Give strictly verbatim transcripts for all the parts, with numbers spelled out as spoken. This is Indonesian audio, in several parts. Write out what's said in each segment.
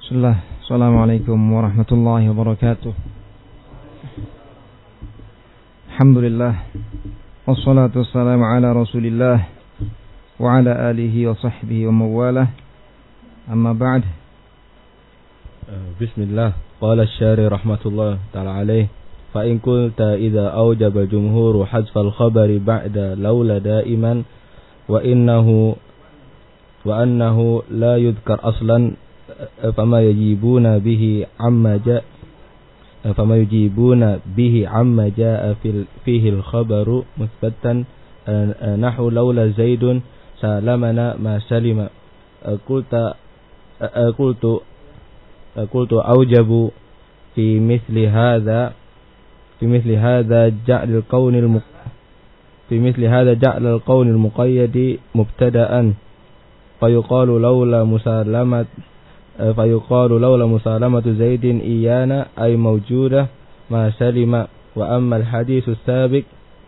Bismillah, Assalamualaikum warahmatullahi wabarakatuh. Alhamdulillah, wassalatu wassalamu ala rasulillah wa ala alihi wa sahbihi wa mawalah. Amma ba'd. Bismillah, qala asy-syari rahmatullah ta'ala alaih, fa in qulta idza awjaba jumhuru hadzfal khabari ba'da laula da'iman wa innahu wa annahu la yudhkar aslan fama yajibuna bihi amma ja fama yujibuna bihi amma jaa fil fihi al-khabaru muthbatan nahu laula zaidun salamana ma salima qulta qultu qultu aujabu fi mithli hadha fi mithli hadha ja'l al-qawn al fi mithli hadha ja'l al-qawn al-muqayyad mubtada'an fayuqalu laula musalamat fayuqalu laula musalamatu zaidin iyana ay mawjudah ma salima wa amma al-hadithu as-sabiq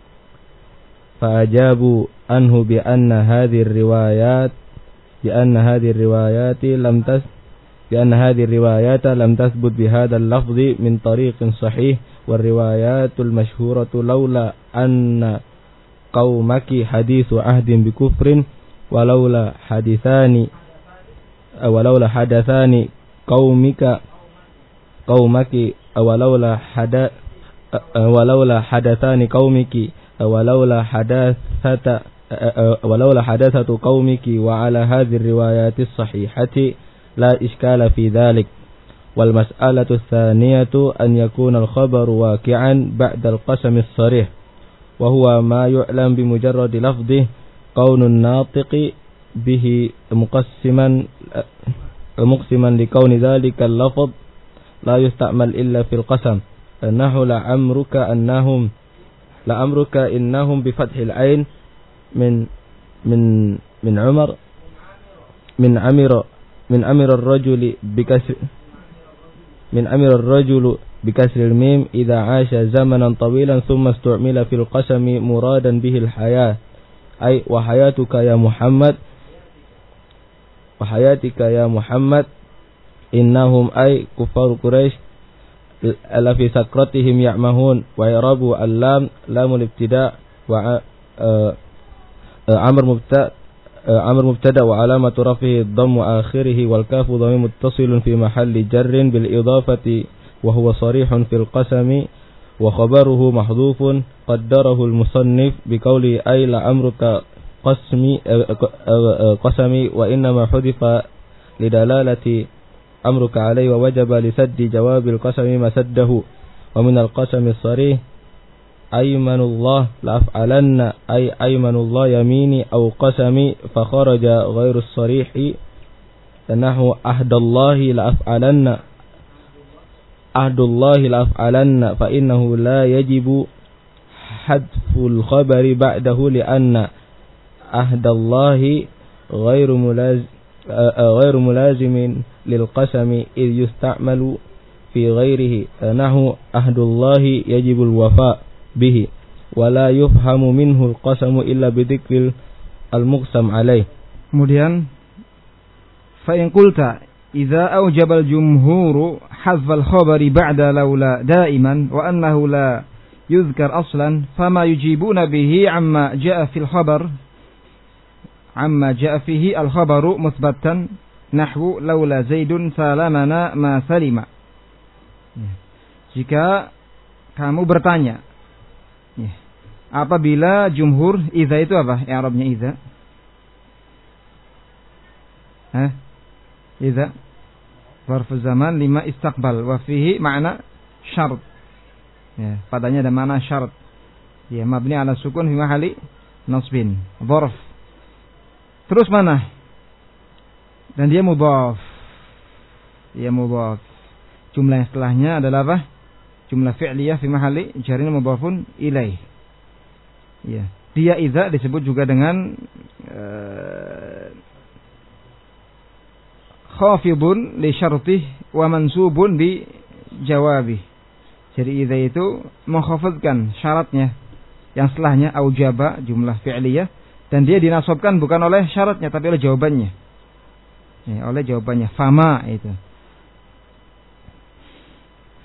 fa'ajabu anhu bi anna hadhihi ar-riwayat bi anna hadhihi ar-riwayat lam tas bi anna hadhihi ar-riwayat lam tathbut bi hadha al-lafzi min tariqin sahih wa riwayatul mashhuratu laula anna qaumaki hadithu ahdin bi kufrin wa laula hadithani awalaula hadatsani qaumika qaumaki awalaula hada awalaula hadatsani qaumiki awalaula hadatsata awalaula hadatsatu qaumiki wa ala hadhihi riwayati sahihati la iskala fi dhalik wal mas'alatu tsaniyatu an yakuna al khabaru waqi'an ba'da al qasam as-sarih wa huwa ma yu'lam bi mujarrad lafdhihi qaulun natiqi bihi muqassiman muqsiman li kauni dhalika al-lafz la yusta'mal illa fil qasam nahu la amruka annahum la amruka innahum bi fathil ain min min min umar min amira min amira ar-rajuli bi kasr min amira ar-rajulu bi kasri al-mim idha 'asha zamanan tawilan thumma istu'mila fil qasami muradan bihi al-hayah ay wa hayatuka ya Muhammad wa hayatika ya Muhammad innahum ay kuffar Quraisy ala fi sakratihim ya'mahun wa yarabu al-lam lamul ibtida wa amr mubtada amr mubtada wa alamatu rafihi dhamm akhirih wal kafu dhamir muttasilun fi mahalli jarrin bil idafati wa huwa sarihun fil qasami wa khabaruhu mahdhufun qaddarahu al-musannif bi qawli ay la amruka qasmi qasami wa innama hudifa lidalalati amruka alayhi wa wajaba li saddi jawabil qasami ma saddahu wa min al-qasami as-sarih aymanullah la af'alanna ay aymanullah yamini aw qasami fa kharaja ghairu as-sarih nahu ahdallahi la af'alanna ahdullahi la af'alanna fa innahu la yajibu hadful khabari ba'dahu li anna ahdallahi ghairu mulaz ghairu mulazimin lil qasami id yusta'malu fi ghairihi nahu ahdullahi yajibul wafa bihi wa la yufhamu minhu al qasamu illa bi dzikril al muqsam alaih. Kemudian fa in qulta idza awjaba al jumhuru hadfa al khabari ba'da laula da'iman wa annahu la yuzkar aslan fama yujibuna bihi amma jaa fil khabar amma jaa fihi al khabaru muthbatan nahwu laula zaidun salamana ma salima. Jika kamu bertanya apabila jumhur, idza itu apa i'rabnya idza? Hah? Idza zarfu zaman lima istaqbal wa fihi ma'na syart. Ya, padanya ada makna syarat. Ya, mabni ala sukun fi mahali nasbin. Dzarf. Terus mana? Dan dia mudhaf. Dia mudhaf. Jumlah setelahnya adalah apa? Jumlah fi'liyah fi mahali jarin mudhafun ilaih. Ya, dia idza disebut juga dengan uh, khafidun li syartih wa mansubun bi jawabih. Jadi idza itu menghafidkan syaratnya yang setelahnya aujaba jumlah fi'liyah dan dia dinasabkan bukan oleh syaratnya tapi oleh jawabannya. Ya, oleh jawabannya fama itu.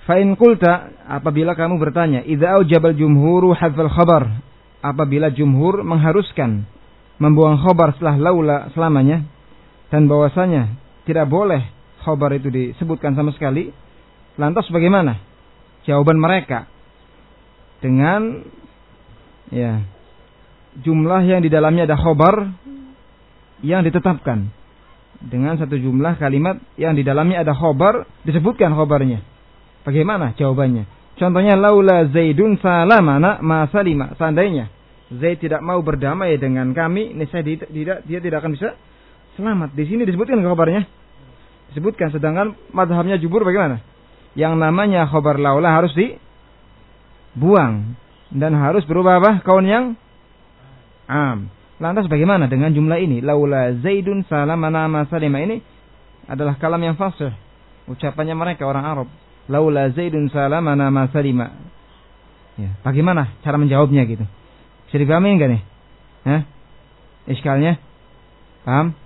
Fa in qulta, apabila kamu bertanya, idza aujabal jumhuru hadzal khabar, apabila jumhur mengharuskan membuang khabar setelah laula selamanya, dan bahwasanya tidak boleh khabar itu disebutkan sama sekali, lantas bagaimana jawaban mereka dengan ya jumlah yang di dalamnya ada khabar yang ditetapkan, dengan satu jumlah kalimat yang di dalamnya ada khabar, disebutkan khabarnya. Bagaimana jawabannya? Contohnya, laula Zaidun salamana ma salima. Seandainya Zaid tidak mau berdamai dengan kami, niscaya dia tidak dia tidak akan bisa selamat. Di sini disebutkan khabarnya. Disebutkan, sedangkan mazhabnya jumhur bagaimana? Yang namanya khabar laula harus dibuang dan harus berubah apa? Kaun yang am. Lantas bagaimana dengan jumlah ini? Laula Zaidun salamana ma salima, ini adalah kalam yang fasih, ucapannya mereka orang Arab. Laula Zaidun salamana ma salima. Ya, bagaimana cara menjawabnya gitu? Bisa dipahami enggak nih? Hah? Iskalnya? Paham?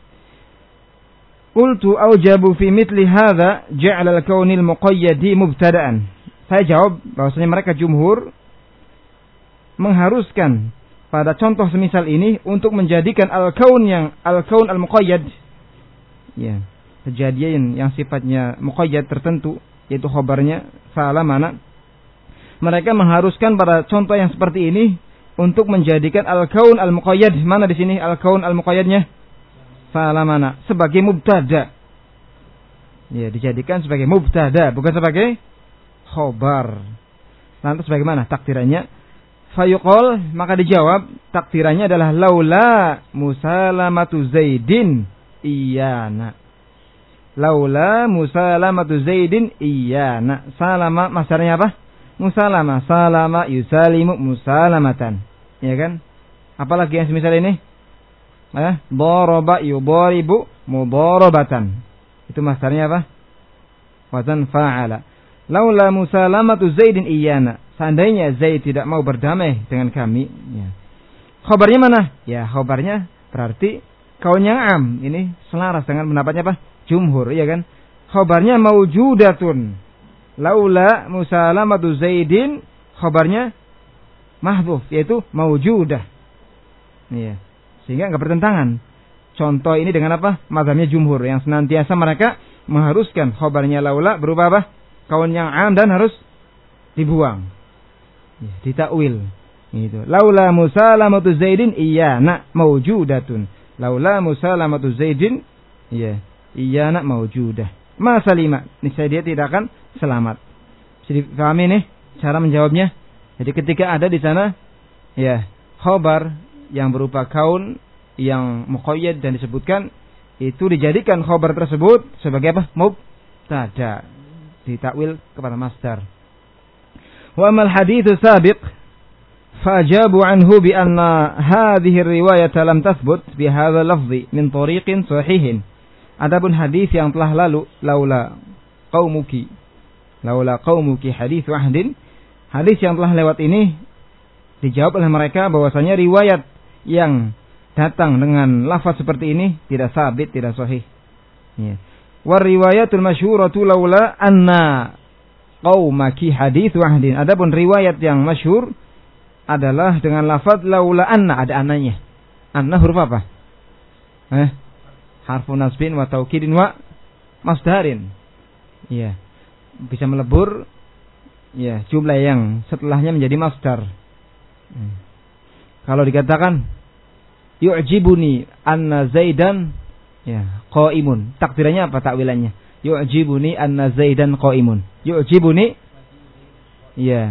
Qultu aujabu fi mithli hadza ja'ala al-kaunil muqayyadi mubtada'an. Saya jawab bahwasanya mereka jumhur mengharuskan pada contoh semisal ini untuk menjadikan al-kaun yang al-kaun al-muqayyad, ya, kejadian yang sifatnya muqayyad tertentu, yaitu khabarnya salamana. Mereka mengharuskan pada contoh yang seperti ini untuk menjadikan al-kaun al-muqayyad, mana di sini al-kaun al-muqayyadnya? Salamana, sebagai mubtada. Ya, dijadikan sebagai mubtada, bukan sebagai khabar. Lantas bagaimana takdirannya? Fayuqal, maka dijawab takdirannya adalah laula musalamatu Zaidin iyana. Laula musalamatu Zaidin iyana. Salama masdarnya apa? Musalama. Salama yusalimu musalamatan. Ya kan? Apalagi yang semisal ini? Eh, daraba yudaribu mudarabatan. Itu masdarnya apa? Wazan fa'ala. Laula musalamatu Zaidin iyana. Seandainya Zaid tidak mau berdamai dengan kami, ya. Khabarnya mana? Ya, khabarnya berarti kaun yang am. Ini selaras dengan pendapatnya apa? Jumhur, ya kan? Khabarnya maujudatun. Laula musalamatu Zaidin, khabarnya mahdhuf, yaitu maujudah. Iya. Sehingga enggak bertentangan. Contoh ini dengan apa? Mazhabnya jumhur yang senantiasa mereka mengharuskan khabarnya laula berubah apa? Kaun yang am dan harus dibuang. Ya, ditakwil. Gitu. Laula musalamatu Zaidin iyana maujudatun. Laula musalamatu Zaidin, ya, iyana maujudah. Ma salima, niscaya dia tidak akan selamat. Jadi pahami nih cara menjawabnya. Jadi ketika ada di sana ya khabar yang berupa kaun yang muqayyad dan disebutkan, itu dijadikan khabar tersebut sebagai apa? Mubtada. Ditakwil kepada masdar. Wa amal haditsu sabiq fajabu anhu bi anna hadhihi riwayat lam tathbut bi hadzal lafzi min tariqin sahihin. Adapun hadis yang telah lalu, laula qaumuki laula qaumuki hadits wahdin, hadis yang telah lewat ini dijawab oleh mereka bahwasanya riwayat yang datang dengan lafaz seperti ini tidak sabit, tidak sahih. Ya. Wa riwayatul masyhuratu laula anna qaumaki hadits wahdin. Adapun riwayat yang masyhur adalah dengan lafaz laula anna, ada ananya. Anna huruf apa? Eh, harfu nasbin wa taukidin wa masdarin. Ya. Bisa melebur ya jumlah yang setelahnya menjadi masdar. Hmm. Kalau dikatakan yu'jibuni anna Zaidan ya qaimun, takdirannya apa takwilannya? Yu'jibuni anna Zaidan qaimun. Yu'jibuni ya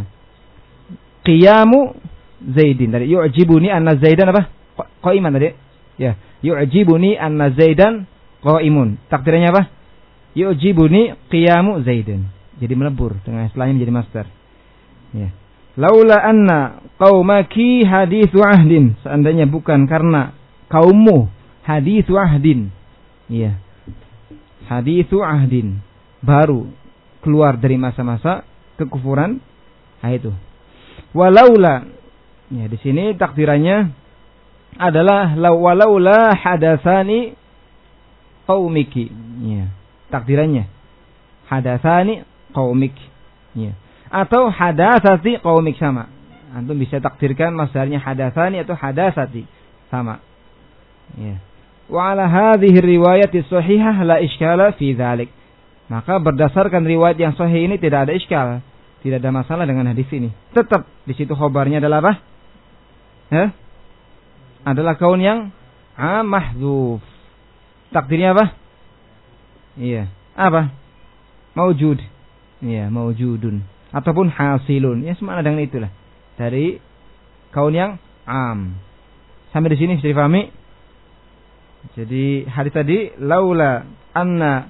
qiyamu Zaidin. Tadi yu'jibuni anna Zaidan apa? Qaiman tadi. Ya, yu'jibuni anna Zaidan qaimun. Takdirannya apa? Yu'jibuni qiyamu Zaidin. Jadi melebur dengan istilahnya menjadi masdar. Ya. Laula anna qaumaki haditsu ahdin, seandainya bukan karena kaummu haditsu ahdin. Iya. Haditsu ahdin, baru keluar dari masa-masa kekufuran. Nah itu. Walaula, ya di sini takdirannya adalah walaula hadatsani qaumiki. Ya. Takdirannya hadatsani qaumik. Ya. Atau hadatsati qaumik sama. Antum bisa takdirkan masdarnya hadatsani atau hadatsati sama. Ya. Wa ala hadhihi riwayati shahihah la iskala fi dzalik. Maka berdasarkan riwayat yang sahih ini tidak ada iskal, tidak ada masalah dengan hadis ini. Tetap di situ khabarnya adalah apa? Ya? Adalah kaun yang am mahdzuf. Takdirnya apa? Iya. Apa? Maujud. Iya, maujudun ataupun hasilun. Ya semana dengan itulah. Dari kaun yang am. Sampai di sini bisa difahami? Jadi hadis tadi laula anna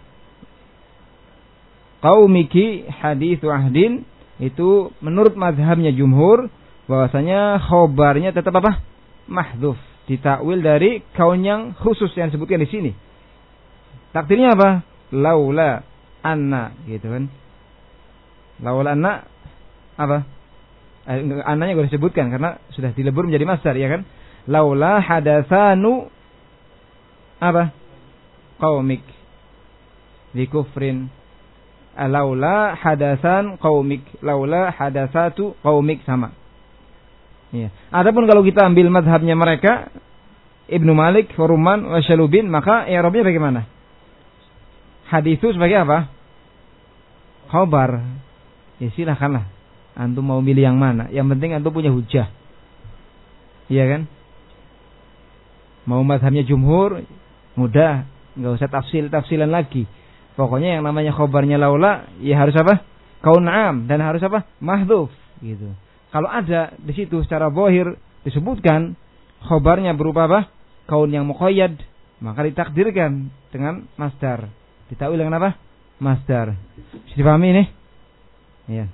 qaumiki haditsu ahdin, itu menurut mazhabnya jumhur bahwasanya khobarnya tetap apa? Mahdzuf, ditakwil dari kaun yang khusus yang disebutkan di sini. Takdirnya apa? Laula anna, gitu kan. Laula anna apa? Eh, annanya gak disebutkan karena sudah dilebur menjadi masdar, ya kan? Laula hadatsanu apa? Qaumik bi kufrin. Laula hadatsan qaumik, laula hadatsatu qaumik sama. Ya. Adapun kalau kita ambil mazhabnya mereka Ibnu Malik, Faruman, Wasyalubin, maka i'rabnya bagaimana? Haditsu sebagai apa? Khabar. Ya silakanlah. Antum mau milih yang mana? Yang penting antum punya hujah. Iya kan? Mau mazhabnya jumhur, mudah, enggak usah tafsil-tafsilan lagi. Pokoknya yang namanya khabarnya laula ya harus apa? Kaun am dan harus apa? Mahdzuf, gitu. Kalau ada di situ secara zahir disebutkan khabarnya berupa apa? Kaun yang muqayyad, maka ditakdirkan dengan masdar. Ditakwil dengan apa? Masdar. Bisa dipahami ini? Iya.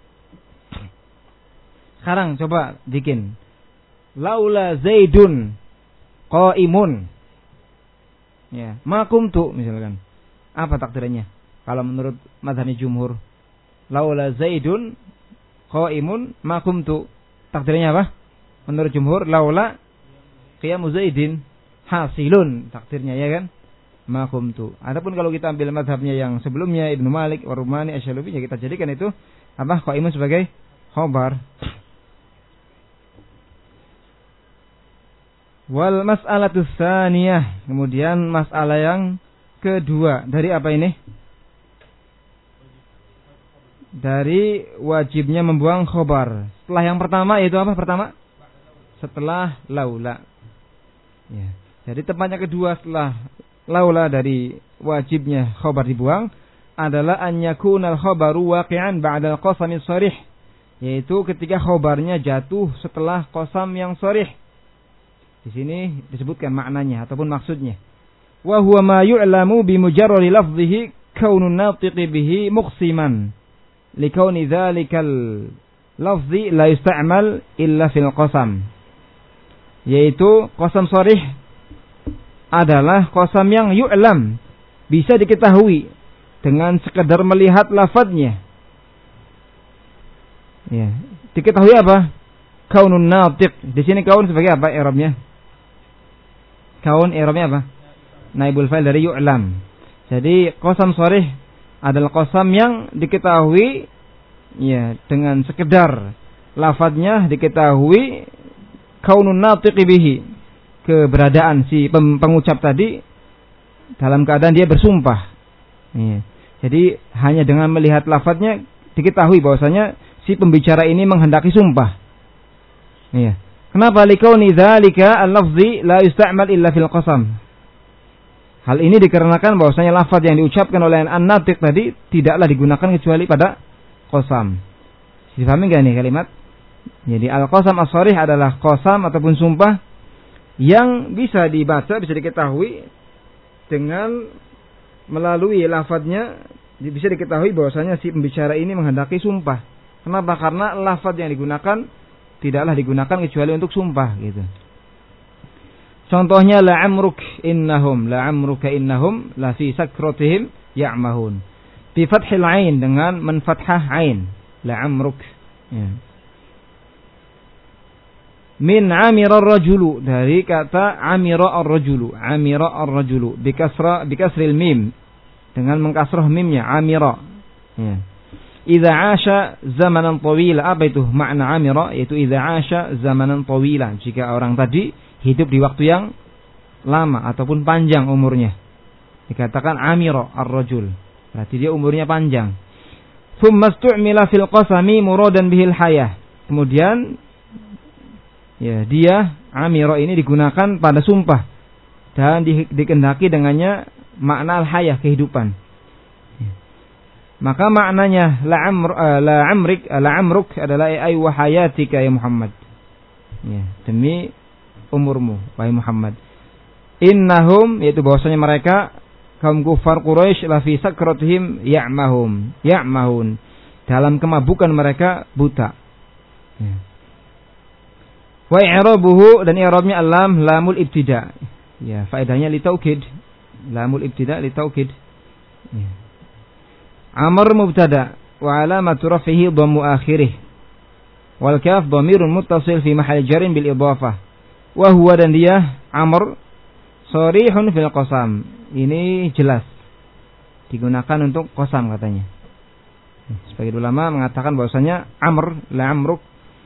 Sekarang coba bikin laula Zaidun qaimun. Ya, ma kumtu misalkan. Apa takdirnya? Kalau menurut mazhabnya jumhur, laula Zaidun qaimun ma kumtu. Takdirnya apa? Menurut jumhur laula qiyamu Zaidin hasilun, takdirnya, ya kan? Ma kumtu. Adapun kalau kita ambil mazhabnya yang sebelumnya Ibnu Malik, Warumani, Asy-Syalubi, ya kita jadikan itu apa? Qaimun sebagai khabar. Wal mas'alatu tsaniyah, kemudian masalah yang kedua dari apa ini? Dari wajibnya membuang khobar. Setelah yang pertama yaitu apa pertama? Setelah laula. Ya. Jadi tempatnya kedua setelah laula dari wajibnya khobar dibuang adalah an yakunal khobaru waqi'an ba'dal qasami sharih, yaitu ketika khobarnya jatuh setelah qasam yang sharih. Di sini disebutkan maknanya ataupun maksudnya. Wa huwa ma yu'lamu bi mujarradi lafdhihi kaunun natiqi bihi muqsiman li kauni dzalikal lafzi la yusta'mal illa fil qasam. Yaitu qasam sharih adalah qasam yang yu'lam, bisa diketahui dengan sekedar melihat lafadznya. Ya, diketahui apa? Kaunun natiq. Di sini kaun sebagai apa i'rabnya? Kaun i'rabnya apa? Naibul fa'il dari yu'lam. Jadi qasam sharih adalah qasam yang diketahui ya dengan sekedar lafadznya diketahui kaunun natiqi bihi, keberadaan si pengucap tadi dalam keadaan dia bersumpah. Ya. Jadi hanya dengan melihat lafadznya diketahui bahwasanya si pembicara ini menghendaki sumpah. Ya. Kenapa? Likauni dzalika al-lafzi la yusta'mal illa fil qasam. Hal ini dikarenakan bahwasanya lafaz yang diucapkan oleh an-natiq tadi tidaklah digunakan kecuali pada qasam. Dipahami enggak nih kalimat? Jadi al-qasam as-sharih adalah qasam ataupun sumpah yang bisa dibaca, bisa diketahui dengan melalui lafadznya, bisa diketahui bahwasanya si pembicara ini menghendaki sumpah. Kenapa? Karena lafaz yang digunakan tidaklah digunakan kecuali untuk sumpah, gitu. Contohnya la'amruk innahum, la'amruka innahum la fi sakratihim ya'mahun. Bi fathil ain, dengan menfathah ain. La'amruk. Ya. Min amira ar-rajulu, dari kata amira ar-rajulu, amira ar-rajulu bi kasra bi kasril mim, dengan mengkasrah mimnya amira. Ya. idza 'asha zamanan tawila. Apa itu makna amira? Yaitu idza 'asha zamanan tawila, jika orang tadi hidup di waktu yang lama ataupun panjang umurnya, dikatakan amira ar-rajul, berarti dia umurnya panjang. Tsumma istu'mila fil qasami muradan bihil hayah. Kemudian ya, dia amira ini digunakan pada sumpah dan di, dikehendaki dengannya makna al-hayah, kehidupan. Maka maknanya la amr uh, la amrik uh, la amruk adalah ay wa hayatika ya Muhammad. Ya, demi umurmu wahai Muhammad. Innahum, yaitu bahwasanya mereka kaum kufar Quraisy la fi sakratihim ya'mahum ya'mahun, dalam kemabukan mereka buta. Ya. Wa i'rabuhu, dan i'rabnya alam lamul ibtida. Ya, faedahnya li taukid. Lamul ibtida li taukid. Ya. Amr mubtada wa alamatu raf'ihi dhammu akhirih. Wal kaf dhamirun muttasil fi mahall jarrin bil idhafah. Wa huwa, dan dia Amr sharihun fil qasam. Ini jelas digunakan untuk qasam katanya. Sebagian ulama mengatakan bahwasanya Amr la amruk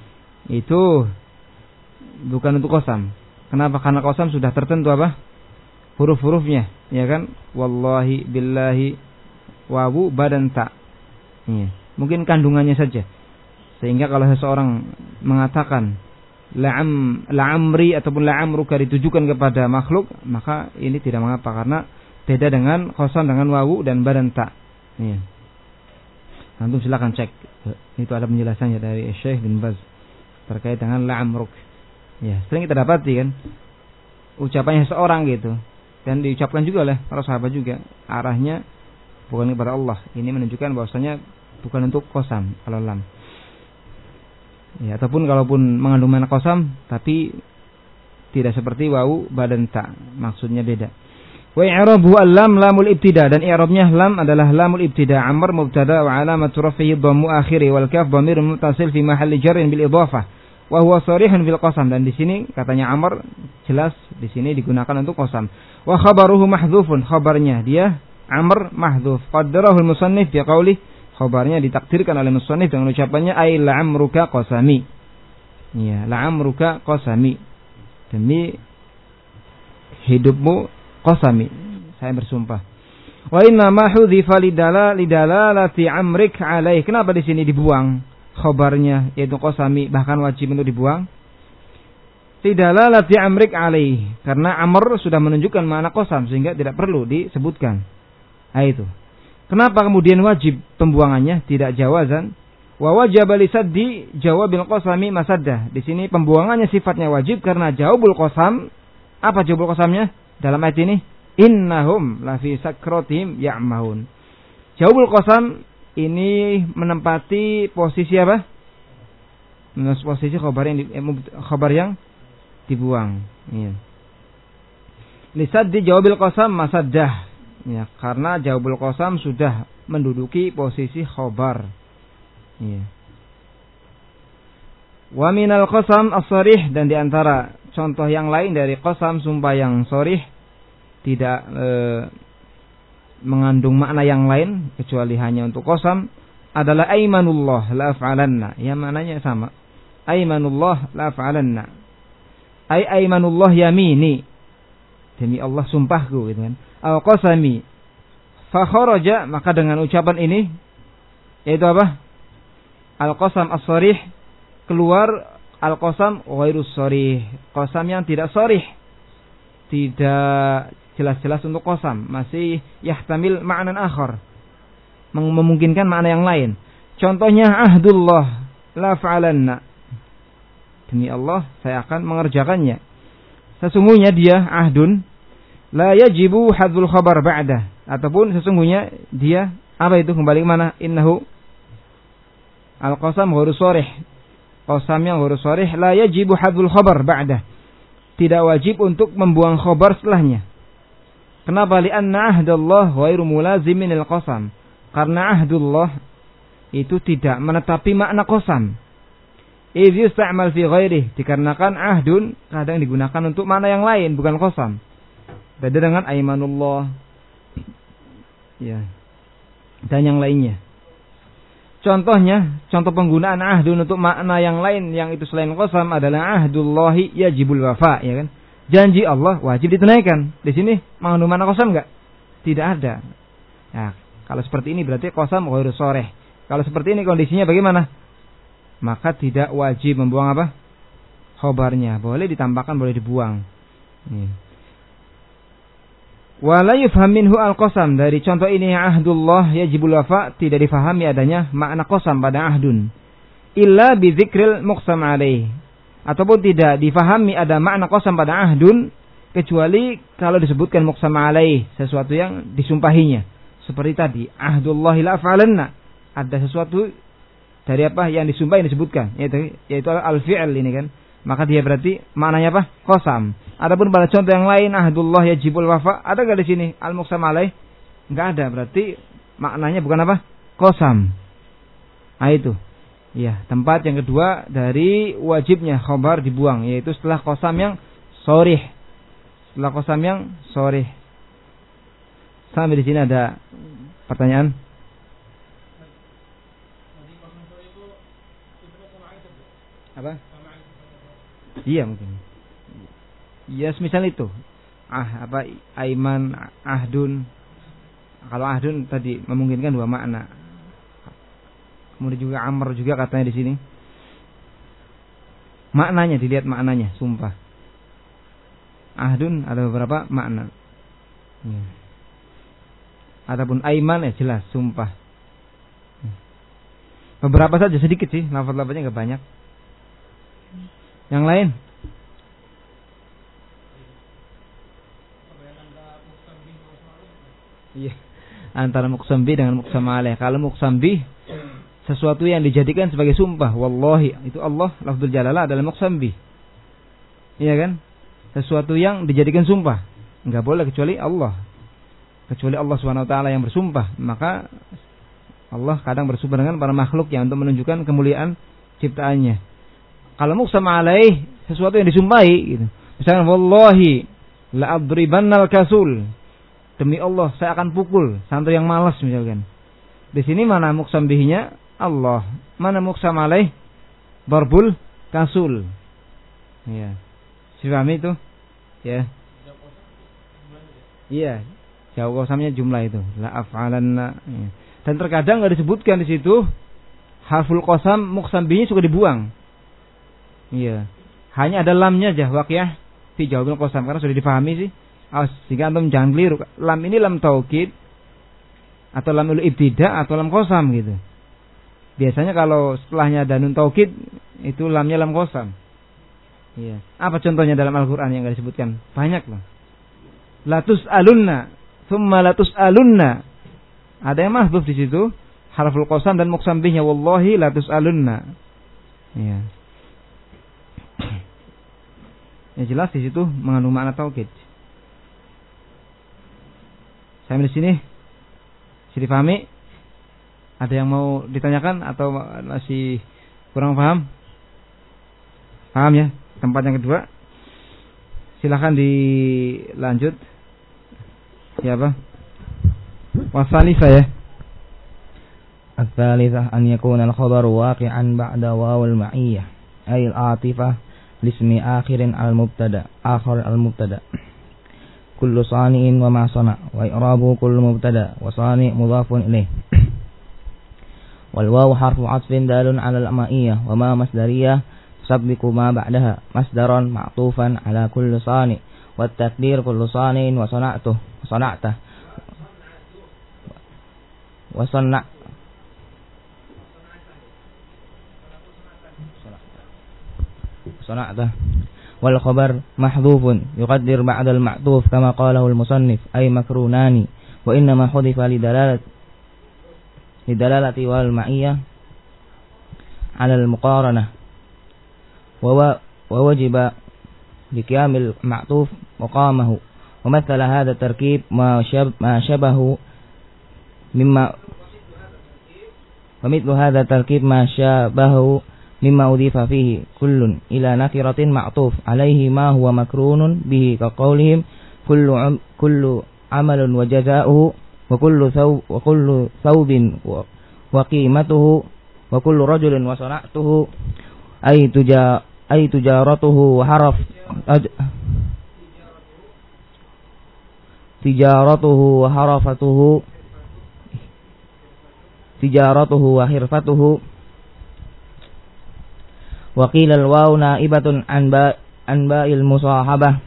itu bukan untuk qasam. Kenapa? Karena qasam sudah tertentu apa? Huruf-hurufnya, ya kan? Wallahi, billahi, wawu, badan ta. Ya. Mungkin kandungannya saja. Sehingga kalau seseorang mengatakan la'am la'amri ataupun la'amruka ditujukan kepada makhluk, maka ini tidak mengapa, karena beda dengan qasam dengan wawu dan badan ta. Ya. Antum silakan cek. Itu ada penjelasannya dari Syekh bin Baz terkait dengan la'amruk. Ya, sering kita dapati kan ucapannya seorang gitu, dan diucapkan juga oleh para sahabat juga, arahnya bukan kepada Allah. Ini menunjukkan bahwasanya bukan untuk qasam kalau lam. Ya, ataupun kalaupun mengandung makna qasam tapi tidak seperti wawu badan ta, maksudnya beda. Wa i'rabu al-lam lamul ibtida, dan i'rabnya lam adalah lamul ibtida. Amr mubtada wa alamatu raf'ihi dhammu akhiri wal kaf dhamirun muttasil fi mahalli jarrin bil idhafah wa huwa sharihun fil qasam. Dan di sini katanya Amr jelas di sini digunakan untuk qasam. Wa khabaruhu mahdhufun, khabarnya dia Amr mahdhuf. Qaddarahu al-musannif bi qaulih, khabarnya ditakdirkan oleh musannif dengan ucapannya ay la'amruka qasami. Ya, la'amruka qasami, demi hidupmu qasami, saya bersumpah. Wa inna ma hudhifa lidala lidalalati amrik alaih. Kenapa di sini dibuang khabarnya yaitu qasami, bahkan wajib untuk dibuang? Lidalalati amrik alaih, karena Amr sudah menunjukkan makna qasam sehingga tidak perlu disebutkan. Nah, itu. Kenapa kemudian wajib pembuangannya, tidak jawazan? Wa wajaba lisaddi jawabil qasami masaddah. Di sini pembuangannya sifatnya wajib karena jawabul qasam. Apa jawabul qasamnya dalam ayat ini? Innahum la fi sakratihim ya'mahun. Jawabul qasam ini menempati posisi apa? Posisi khabar yang di, eh, khabar yang dibuang. Iya. Lisaddi jawabil qasam masaddah. Ya, karena jawabul qasam sudah menduduki posisi khabar. Ya. Wa minal qasam as-sarih, dan diantara contoh yang lain dari qasam sumpah yang sharih, tidak e, mengandung makna yang lain kecuali hanya untuk qasam, adalah aimanullah la af'alanna. Ya, maknanya sama. Aimanullah la af'alanna. Ai aimanullah yamini, demi Allah sumpahku, gitu kan. Al qasami fa kharaja, maka dengan ucapan ini yaitu apa? Al qasam as-sharih, keluar al qasam ghairus sharih, qasam yang tidak sharih, tidak jelas-jelas untuk qasam, masih yahtamil ma'nan akhar, memungkinkan makna yang lain. Contohnya ahdullah la fa'alanna, demi Allah saya akan mengerjakannya. Sesungguhnya dia ahdun la yajibu hadzul khabar ba'da, ataupun sesungguhnya dia apa itu, kembali ke mana? Innahu al-qasam ghairus sharih, qasam yang ghairus sharih, la yajibu hadzul khabar ba'da, tidak wajib untuk membuang khabar setelahnya. Kenapa? Li'anna ahdallah ghairu mulazimin al-qasam, karena ahdullah itu tidak menetapi makna qasam. Idh yusta'mal fi ghairih, dikarenakan ahdun kadang digunakan untuk makna yang lain bukan qasam. Beda dengan aimanullah, ya, dan yang lainnya. contohnya, contoh penggunaan ahdun untuk makna yang lain yang itu selain qasam adalah ahdullahi yajibul wafa, ya kan? Janji Allah wajib ditunaikan. Di sini mengandung makna qasam enggak? Tidak ada. Nah, kalau seperti ini berarti qasam ghairu sharih. Kalau seperti ini kondisinya bagaimana? Maka tidak wajib membuang apa? Khobarnya. Boleh ditambahkan, boleh dibuang. Nih. Wala yufham minhu al-qasam. Dari contoh ini ahdullah yajibul wafa, tidak difahami adanya makna qasam pada ahdun. Illa bi dzikril muqsam alaih. Ataupun tidak difahami ada makna qasam pada ahdun kecuali kalau disebutkan muqsam alaih, sesuatu yang disumpahinya. Seperti tadi, ahdullahi la fa'alanna. Ada sesuatu dari apa yang disumpah yang disebutkan, yaitu yaitu al-fi'l ini kan. Maka dia berarti maknanya apa? Qasam. Adapun pada contoh yang lain ahdullah yajibul wafa, ada enggak di sini al-muqsam alaih? Enggak ada, berarti maknanya bukan apa? Qasam. Nah itu. Ya, tempat yang kedua dari wajibnya khabar dibuang, yaitu setelah qasam yang sharih. Setelah qasam yang sharih. Sampai di sini ada pertanyaan? Apa? Iya mungkin. Ya semisal itu. Ah apa aiman, ahdun. Kalau ahdun tadi memungkinkan dua makna. Kemudian juga amr juga katanya di sini. Maknanya dilihat maknanya, sumpah. Ahdun ada beberapa makna. Ya. Adapun aiman ya jelas sumpah. Beberapa saja sedikit sih, lafaz-lafaznya enggak banyak. Yang lain? Iya. Antara muqsam bi dengan muqsam alaih. Kalau muqsam bi sesuatu yang dijadikan sebagai sumpah, wallahi, itu Allah lafzul jalalah adalah muqsam bi. Iya kan? Sesuatu yang dijadikan sumpah. Enggak boleh kecuali Allah. Kecuali Allah Subhanahu wa taala yang bersumpah, maka Allah kadang bersumpah dengan para makhluknya untuk menunjukkan kemuliaan ciptaannya. Kalau muqsam alaih sesuatu yang disumpahi gitu. Misalnya wallahi la adribannal kasul. Demi Allah saya akan pukul santri yang malas misalkan. Di sini mana muqsam bihinya? Allah. Mana muqsam alaih? Darbul kasul. Iya. Dipahami itu? Ya. Iya. Jauh qasamnya jumlah itu. La af'alanna. Ya. Dan terkadang enggak disebutkan di situ harful qasam muqsam bihi suka dibuang. Iya. Hanya ada lamnya aja waqiyah fi jawabil qasam karena sudah dipahami sih. Awas jika antum jangan keliru. Lam ini lam taukid atau lam ul ibtida atau lam qasam gitu. Biasanya kalau setelahnya ada nun taukid itu lamnya lam qasam. Iya. Apa contohnya dalam Al-Qur'an yang enggak disebutkan? Banyak loh. La tus'alunna, tsumma la tus'alunna. Ada yang mahdzuf di situ, harful qasam dan muqsam bihnya wallahi la tus'alunna. Iya. Ya jelas di situ mengandung makna taukid. Sampai di sini bisa dipahami? Ada yang mau ditanyakan atau masih kurang paham? Paham ya? Tempat yang kedua. Silakan dilanjut. Siapa? Wasalisa ya. Al-thalithah an yakuna al-khabaru waqi'an ba'da wawul ma'iyyah ay al-'atifah lismi akhirin al-mubtada akhir al-mubtada kullu sani'in wa ma sana wa i'rabu kullu mubtada wa sani' mudhafun ilaih wal wawu harfu 'athfin dalun 'ala al-ma'iyyah wa ma masdariyah tusabbiqu ma ba'daha masdaran ma'tufan 'ala kulli sani' wa at-taqdir kullu sani'in wa sana'tuh wa sana'tah wa sana' sana'tah wal khabar mahdhufun yuqaddir ba'da al ma'tuf kama qalahu al musannif ay makrunani wa inna ma hudifa li dalalat li dalalati wal ma'iyyah 'ala al muqaranah wa wa wajiba li qiyamil ma'tuf maqamahu wa mathala hadha tarkib ma shab ma shabahu mimma wa mithlu hadha tarkib ma shabahu mimma udhifa fihi kullun ila nakiratin ma'tuf alaihi ma huwa makrunun bihi ka qawlihim kullu kullu amalun wa jazaa'uhu wa kullu thawb wa kullu thawbin wa, wa qimatuhu wa kullu rajulin wa sana'tuhu ay tuja ay tujaratuhu wa haraf aj, tijaratuhu wa harafatuhu tijaratuhu wa hirfatuhu. Wa qila al-waw naibatun an ba an ba'il musahabah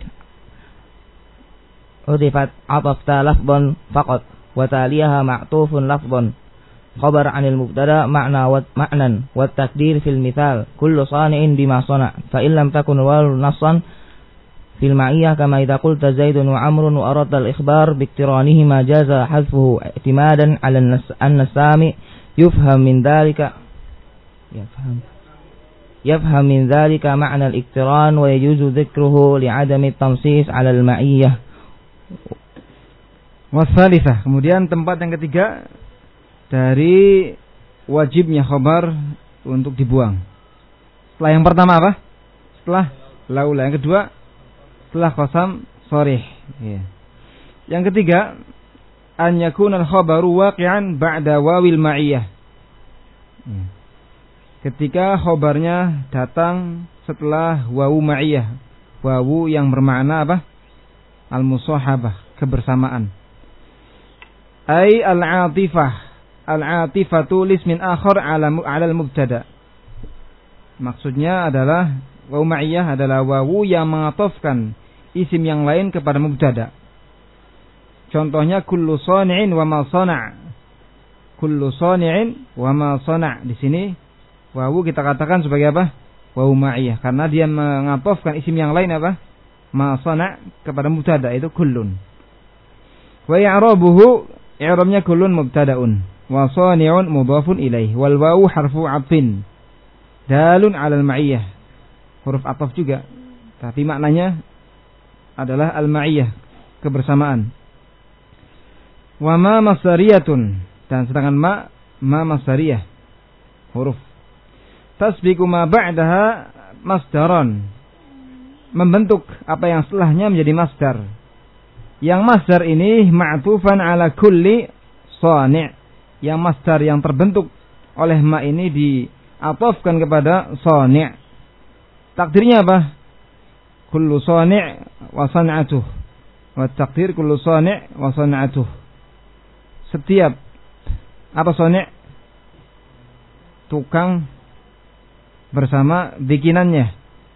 udifat atafta lafdhan faqat wa taliyaha ma'tufun lafdhan khabar 'anil mubtada ma'na wa ma'nan wa takdir fil mithal kullu sani'in bima sana' fa in lam takun waw nassan fil ma'iyah kama idza qulta Zaidun wa Amrun wa aradta al-ikhbar bi iktiranihi ma jaza hadfuhu i'timadan 'ala an-nasami yufham min dhalika yafham yafham min dhalika ma'na al-iktiran wa yajuzu dhikruhu li'adami at-tamsis 'ala al-ma'iyah. Wasalisah, kemudian tempat yang ketiga dari wajibnya khabar untuk dibuang. Setelah yang pertama apa? Setelah laula. Yang kedua setelah qasam sharih. Ya. Yang ketiga, an yakuna al-khabaru waqi'an ba'da wawil ma'iyah. Ya. Ketika khabarnya datang setelah wawu ma'iyah. Wawu yang bermakna apa? Al-musahabah, kebersamaan. Ai al-'atifah. Al-'atifatu lismin akhar 'ala 'ala al-mubtada. Maksudnya adalah wawu ma'iyah adalah wawu yang mengatofkan isim yang lain kepada mubtada. Contohnya kullu sani'in wa ma sana'. Kullu sani'in wa ma sana'. Di sini wawu kita katakan sebagai apa? Wawu ma'iyah karena dia mengatofkan isim yang lain apa? Ma sana' kepada mubtada itu kullun. Wa i'rabuhu i'rabnya kullun mubtada'un wa sani'un mudhafun ilaih wal wawu harfu 'atfin dalun 'ala al-ma'iyah. Huruf ataf juga, tapi maknanya adalah al-ma'iyah, kebersamaan. Wa ma masdariyatun, dan sedangkan ma ma masdariyah, huruf. Tasbiqu ma ba'daha masdaran, membentuk apa yang setelahnya menjadi masdar. Yang masdar ini ma'tufan ala kulli sani', yang masdar yang terbentuk oleh ma ini diatofkan kepada sani'. Takdirnya apa? Kullu sani' wa san'atuh. Wa takdir kullu sani' wa san'atuh. Setiap apa sani'? Tukang bersama bikinannya.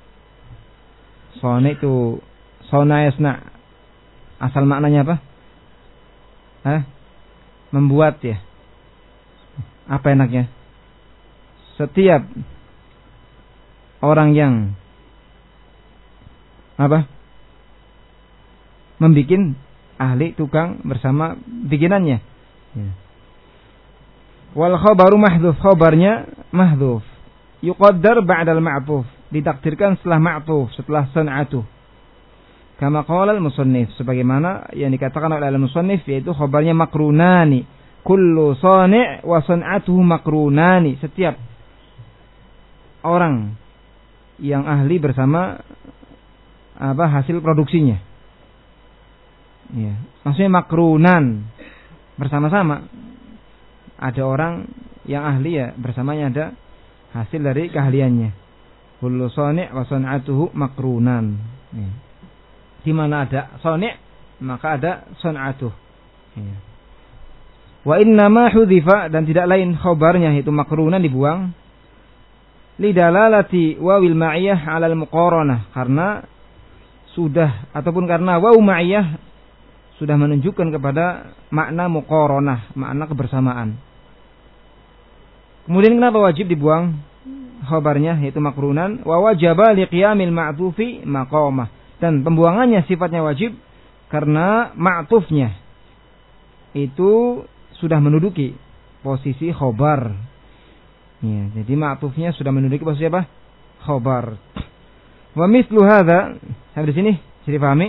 Sani' itu sona yasna. Asal maknanya apa? Hah? Membuat ya. Apa enaknya? Setiap orang yang apa? Membikin, ahli tukang bersama bikinannya. Ya. Wal khabaru mahdhuf, khabarnya mahdhuf. Yuqaddar ba'dal ma'tuf, ditakdirkan setelah ma'tuf, setelah san'atuh. Kama qala al-musannif, sebagaimana yang dikatakan oleh al-musannif yaitu khabarnya makrunani. Kullu sani' wa san'atuhu makrunani. Setiap orang yang ahli bersama apa hasil produksinya. Ya, maksudnya makrunan, bersama-sama. Ada orang yang ahli ya, bersamanya ada hasil dari keahliannya. Kullu sani' wa san'atuhu makrunan. Ya. Di mana ada sani' maka ada san'atuh. Ya. Wa inna ma hudhifa, dan tidak lain khabarnya itu makrunan dibuang. Lidalalati wawil ma'iyah 'ala al-muqaranah, karena sudah ataupun karena waw ma'iyah sudah menunjukkan kepada makna muqaranah, makna kebersamaan. Kemudian kenapa wajib dibuang khabarnya yaitu makrunan? Wa wajaba liqiyamil ma'tufi maqamah, dan pembuangannya sifatnya wajib karena ma'tufnya itu sudah menduduki posisi khabar. Ya, jadi ma'tufnya sudah menduduki posisi apa? Khabar. Wa mithlu hadza, sampai di sini bisa dipahami?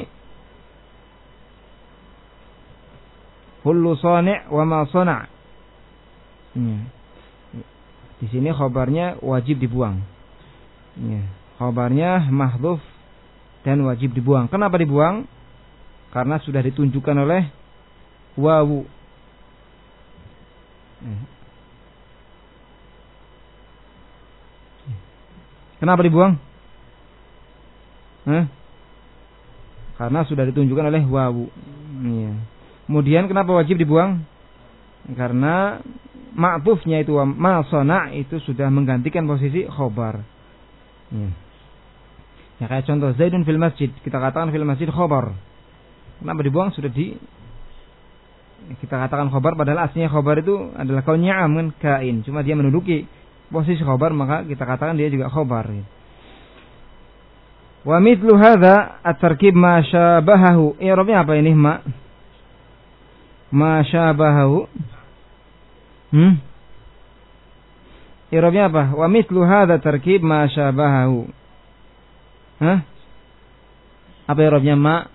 Kullu sani' wa ma sana'. Ya. Di sini khabarnya wajib dibuang. Ya, khabarnya mahdhuf dan wajib dibuang. Kenapa dibuang? Karena sudah ditunjukkan oleh wawu. Ya. Kenapa dibuang? Hah? Karena sudah ditunjukkan oleh wawu. Iya. Kemudian kenapa wajib dibuang? Karena ma'tufnya itu ma sona itu sudah menggantikan posisi khobar. Iya. Ya kayak contoh Zaidun fil masjid, kita katakan fil masjid khobar. Kenapa dibuang? Sudah di kita katakan khobar, padahal aslinya khobar itu adalah kaunnya amun kain, cuma dia menduduki posisi khobar, maka kita katakan dia juga khobar. Wa mithlu hadza at-tarkib ma syabahahu. I'rabnya apa ini, ma? Ma syabahahu. Hmm? I'rabnya apa? Wa mithlu hadza tarkib ma syabahahu. Hah? Apa i'rabnya ma?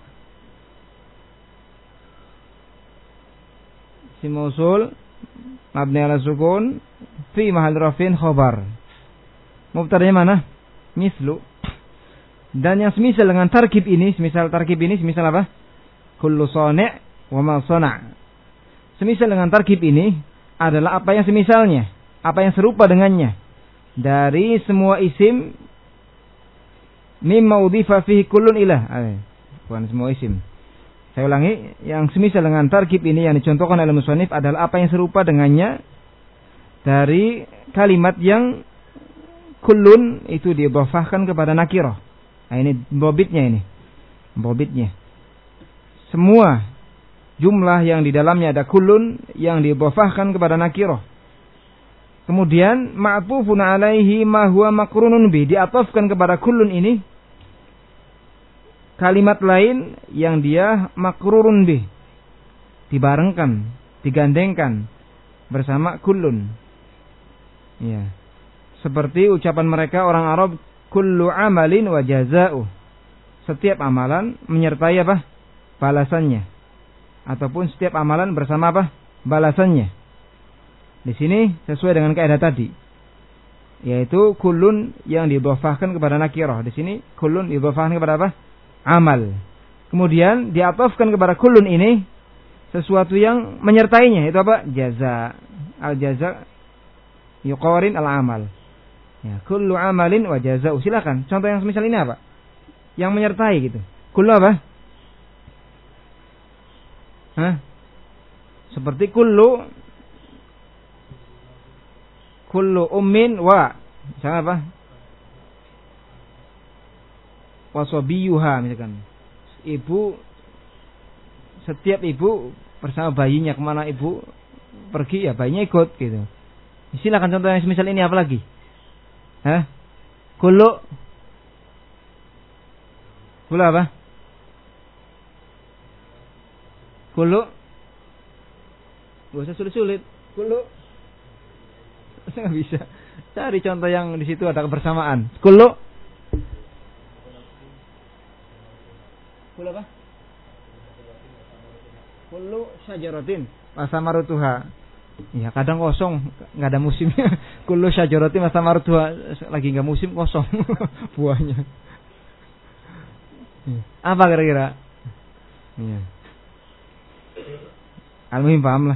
Isim mausul mabni ala sukun fi mahal rafin khabar. Mubtada'nya mana? Mislu. Dan yang semisal dengan tarkib ini, semisal tarkib ini, semisal apa? Kullu sani' wa ma sana'. Semisal dengan tarkib ini adalah apa yang semisalnya, apa yang serupa dengannya dari semua isim mimma udhifa fihi kullun ilah. Bukan semua isim. Saya ulangi, yang semisal dengan tarkib ini yang dicontohkan oleh musannif adalah apa yang serupa dengannya dari kalimat yang kullun itu diidhafahkan kepada nakirah. Nah ini bobitnya ini. Bobitnya. Semua jumlah yang di dalamnya ada kullun yang diidhafahkan kepada nakirah. Kemudian ma'tufun alaihi ma huwa makrunun bi, diatofkan kepada kullun ini kalimat lain yang dia makrurun bih, dibarengkan, digandengkan bersama kullun. Ya. Seperti ucapan mereka orang Arab, kullu amalin wa jaza'u. Setiap amalan menyertai apa? Balasannya. Ataupun setiap amalan bersama apa? Balasannya. Di sini sesuai dengan kaidah tadi, yaitu kullun yang didhafahkan kepada nakirah. Di sini kullun didhafahkan kepada apa? Amal. Kemudian diatofkan kepada kullun ini sesuatu yang menyertainya, itu apa? Jaza. Al jaza yuqarin al amal. Ya, kullu amalin wa jaza'u. Silakan. Contoh yang semisal ini apa? Yang menyertai gitu. Kullu apa? Hah? Seperti kullu kullu ummin wa. Misalnya apa? Wasobiyuha misalkan, ibu, setiap ibu bersama bayinya, kemana ibu pergi ya bayinya ikut gitu. Silakan contoh yang semisal ini apa lagi? Hah? Kullu Kullu apa? Kullu gak usah sulit-sulit. Kullu saya nggak bisa. Cari contoh yang di situ ada kebersamaan. Kullu Kullu apa? Kullu syajaratin wasamarutuha. Ya kadang kosong, nggak ada musimnya. Kullu syajaratin wasamarutuha, lagi nggak musim kosong buahnya. Apa kira-kira? Iya. Al-muhim paham lah.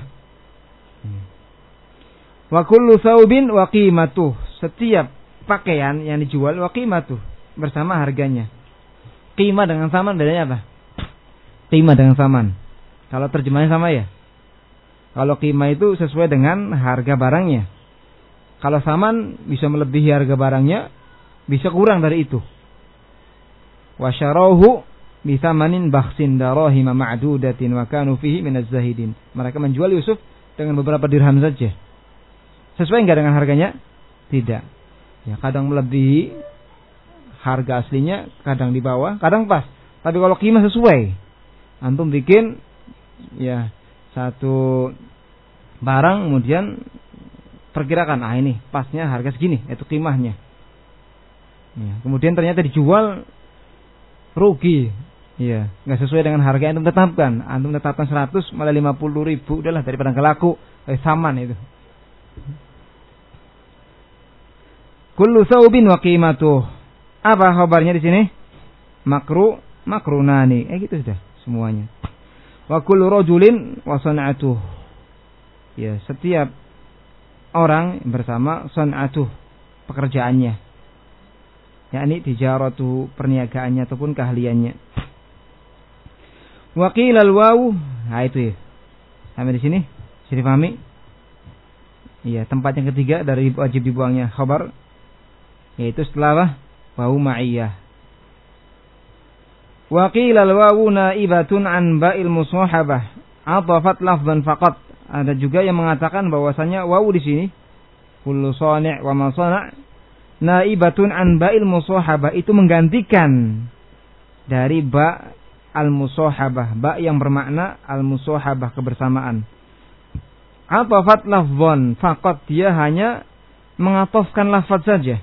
Wa kullu thawbin wa qimatuh. Setiap pakaian yang dijual wa qimatuh, bersama harganya. Qimah dengan saman bedanya apa? Qimah dengan saman. Kalau terjemahnya sama ya. Kalau qimah itu sesuai dengan harga barangnya. Kalau saman bisa melebihi harga barangnya, bisa kurang dari itu. Wa syarahu bi thamanin bakhsin darahima ma'dudatin wa kanu fihi minaz zahidin. Mereka menjual Yusuf dengan beberapa dirham saja. Sesuai enggak dengan harganya? Tidak. Ya kadang melebihi harga aslinya, kadang di bawah, kadang pas. Tapi kalau qimah sesuai, antum bikin ya satu barang, kemudian perkirakan, ah ini pasnya harga segini, itu qimahnya. Ya, kemudian ternyata dijual rugi, ya nggak sesuai dengan harga yang antum tetapkan. Antum tetapkan seratus malah lima puluh ribu, udahlah daripada nggak laku, eh, saman itu. Kullu thawbin wa qimatuh. Apa khabarnya di sini? Makru, makrunani. Eh gitu sudah semuanya. Wa kullu rajulin wa san'atuh. Ya, setiap orang bersama san'atuh, pekerjaannya. yakni tijaratu, perniagaannya ataupun keahliannya. Wa qila al-wawu, nah itu ya. Sampai di sini, bisa dipahami? Iya, tempat yang ketiga dari wajib dibuangnya khabar, yaitu setelah wawu ma'iyah. Wa qila al-wawu naibatun an ba'il musahabah, atafat lafdhan faqat. Ada juga yang mengatakan bahwasanya wawu di sini kullu sani' wa ma sana' naibatun an ba'il musahabah, itu menggantikan dari ba al-musahabah, ba yang bermakna al-musahabah, kebersamaan. Atafat lafdhan faqat, dia hanya mengatofkan lafaz saja.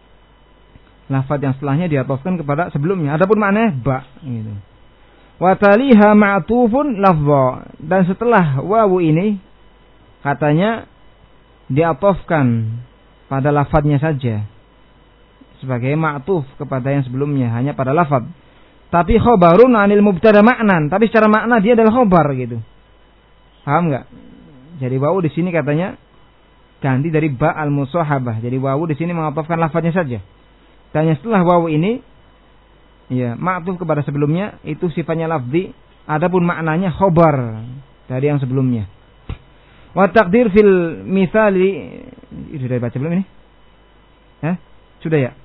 Lafaz yang setelahnya diatofkan kepada sebelumnya. Adapun maknanya ba gitu. Wa taliha ma'tufun lafdha, dan setelah wawu ini katanya diatofkan pada lafadznya saja sebagai ma'tuf kepada yang sebelumnya, hanya pada lafaz. Tapi khobarun anil mubtada ma'nan, tapi secara makna dia adalah khobar gitu. Paham enggak? Jadi wawu di sini katanya ganti dari ba al-musahabah. Jadi wawu di sini mengatofkan lafadznya saja. Dan yang setelah wawu ini ya ma'tuf kepada sebelumnya, itu sifatnya lafzi, adapun maknanya khobar dari yang sebelumnya. Wa taqdir fil mithali, itu sudah dibaca belum ini? Hah? Sudah ya?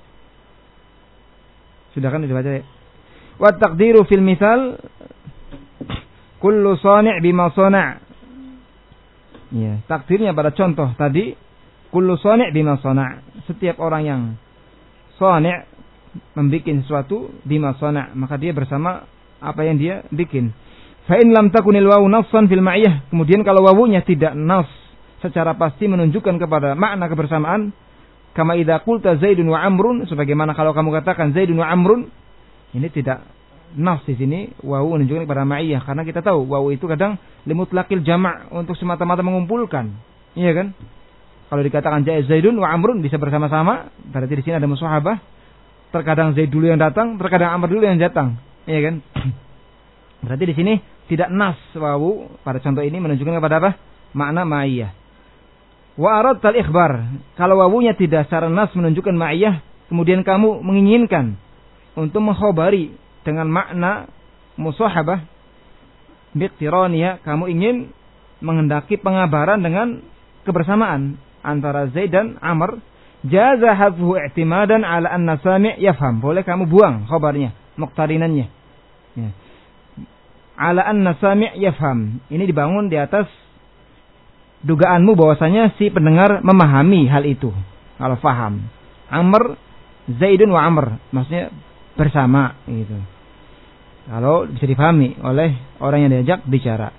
Sudah kan dibaca ya? Wa taqdiru fil mithal kullu sani' bima sana'. Ya, takdirnya pada contoh tadi kullu sani' bima sana'. Setiap orang yang sani' membikin sesuatu bima sana', maka dia bersama apa yang dia bikin. Fa in lam takunil wawu nafsan fil ma'iyah, kemudian kalau wawunya tidak nas secara pasti menunjukkan kepada makna kebersamaan, kama idza qulta Zaidun wa Amrun, sebagaimana kalau kamu katakan Zaidun wa Amrun, ini tidak nas di sini wawu menunjukkan kepada ma'iyah, karena kita tahu wawu itu kadang limutlaqil jama', untuk semata-mata mengumpulkan. Iya kan? Kalau dikatakan Zaidun wa Amrun bisa bersama-sama, berarti di sini ada musahabah. Terkadang Zaid dulu yang datang, terkadang Amr dulu yang datang. Iya kan? Berarti di sini tidak nas wawu pada contoh ini menunjukkan kepada apa? Makna ma'iyah. Wa aradtal ikhbar, kalau wawunya tidak secara nas menunjukkan ma'iyah, kemudian kamu menginginkan untuk menghobari dengan makna musahabah biqtiraniya, kamu ingin menghendaki pengabaran dengan kebersamaan antara Zaid dan Amr, jaza hadfu i'timadan ala anna sami' yafham, boleh kamu buang khabarnya, muqtarinannya ya. Ala anna sami' yafham, ini dibangun di atas dugaanmu bahwasanya si pendengar memahami hal itu. Kalau faham Amr, Zaidun wa Amr, maksudnya bersama gitu. Kalau bisa dipahami oleh orang yang diajak bicara.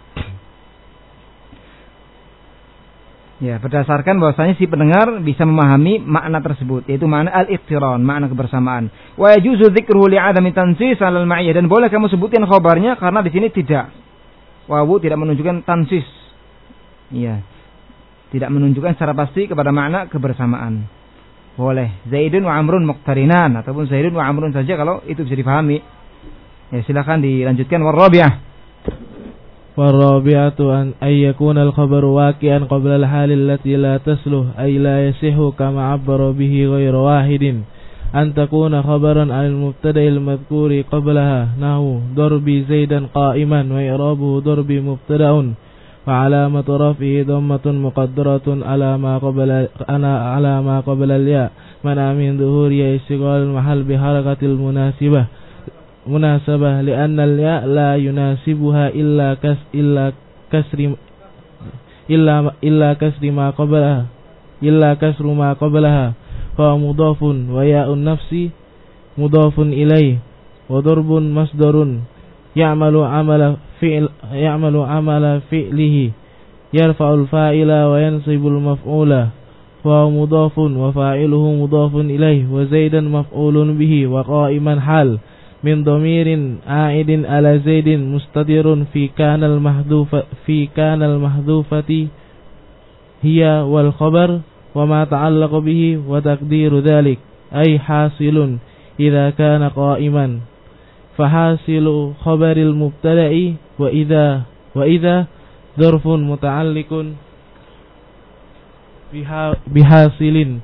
Ya, berdasarkan bahwasanya si pendengar bisa memahami makna tersebut, yaitu makna al-iqtiran, makna kebersamaan. Wa yajuzu dzikruhu li'adami tansis 'alal ma'iyah, dan boleh kamu sebutin khabarnya karena di sini tidak wawu tidak menunjukkan tansis. Iya. Tidak menunjukkan secara pasti kepada makna kebersamaan. Boleh Zaidun wa Amrun muqtarinan, ataupun Zaidun wa Amrun saja kalau itu bisa dipahami. Ya, silakan dilanjutkan. Warabi'ah. والرابعة أن يكون الخبر واقعا قبل الحال التي لا تصلح أي لا يصح كما عبر به غير واحد أن تكون خبرا عن المبتدأ المذكور قبلها نحو ضربي زيدا قائما وإعرابه ضربي مبتدأ وعلامة رفعه ضمة مقدرة على ما قبل على ما قبل الياء منع من ظهور استقبال المحل بحركة المناسبة مناسبة لأن الياء لا يناسبها إلا كس إلا كسر إلا إلا كسر ما قبلها إلا كسر ما قبلها فهو مضاف وياء النفس مضاف إليه وضرب مصدر يعمل عمل فعل يعمل عمل فعله يرفع الفاعل وينصب المفعول فهو مضاف وفاعله مضاف إليه وزيدا مفعول به وقائما حال من ضمير عائد على زيد مستتر في كان المحذوف في كان المحذوفة هي والخبر وما تعلق به وتقدير ذلك أي حاصل إذا كان قائما فحاصل خبر المبتدأ وإذا وإذا ظرف متعلق بحاصل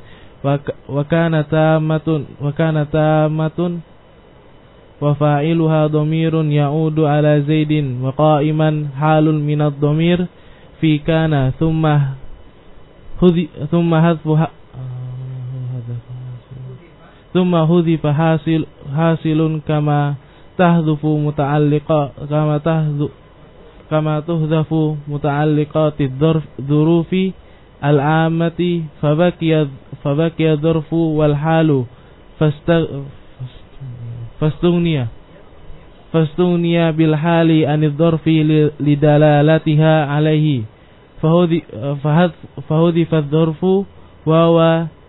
wa kana tamatun wa kana tamatun wa fa'iluha dhamirun ya'udu ala Zaidin wa qa'iman halun min ad-dhamir fi kana thumma hudhi thumma hadfu thumma hudhifa hasil hasilun kama tahdhufu muta'alliqa kama tahdhu kama tuhdhafu muta'alliqatid dhurufi al-ammati fabaqiya fabaqiya dhurfu wal halu fastughniya fastughniya bil hali anid dhurfi lidalalatiha alayhi fahudhi fahudhifa dhurfu wa wa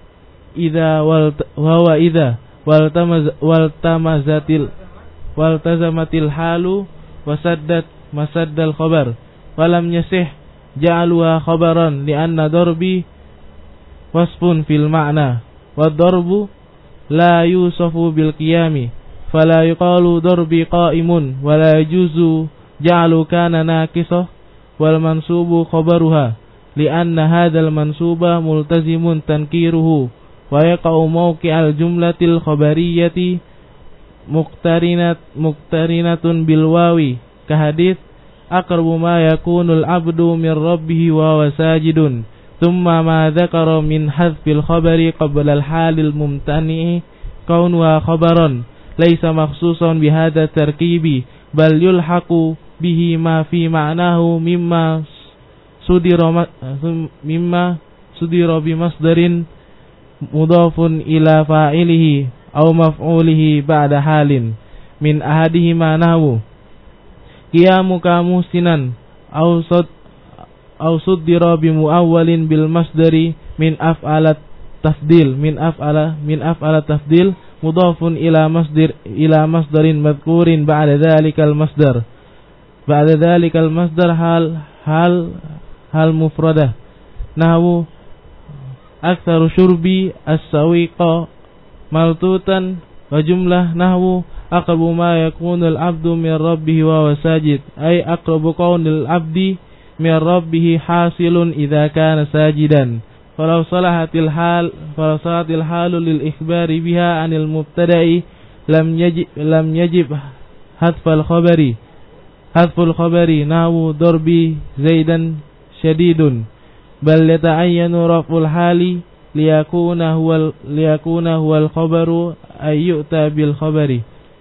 idza wa wa idza waltamaz waltamazatil waltazamatil halu wasaddat masaddal khabar walam yasih ja'aluha khabaran li'anna darbi wasfun fil ma'na wa darbu la yusafu bil qiyami fala yuqalu darbi qa'imun wa la yajuzu ja'alu kana naqisah wal mansubu khabaruha li'anna hadzal mansuba multazimun tankiruhu wa yaqa'u mawqi'al jumlatil khabariyyati muqtarinat muqtarinatun bil wawi ka hadits aqrabu ma yakunul abdu min rabbih wa huwa sajidun thumma ma dzakara min hadfil khabari qabla al halil mumtani kaunuha khabaran laysa makhsusan bi hadha tarkibi bal yulhaqu bihi ma fi ma'nahu mimma sudira mimma sudira bi masdarin mudhafun ila fa'ilihi aw maf'ulihi ba'da halin min ahadihima nahwu qiyamuka muhsinan aw sud aw suddira bi muawwalin bil masdari min af'alat tafdil min af'ala min af'ala tafdil mudhafun ila masdar ila masdarin madhkurin ba'da dzalikal masdar ba'da dzalikal masdar hal hal hal mufradah nahwu aktsaru syurbi as-sawiqa maltutan wa jumlah nahwu aqrabu ma yakunul abdu min rabbih wa huwa sajid ay aqrabu kaunil abdi min rabbih hasilun idza kana sajidan falau salahatil hal falau salahatil halu lil ikhbari biha anil mubtada'i lam yajib lam yajib hadfal khabari hadful khabari nahwu darbi zaidan syadidun bal yata'ayyanu raf'ul hali liyakuna huwal liyakuna huwal khabaru ayyuta bil khabari.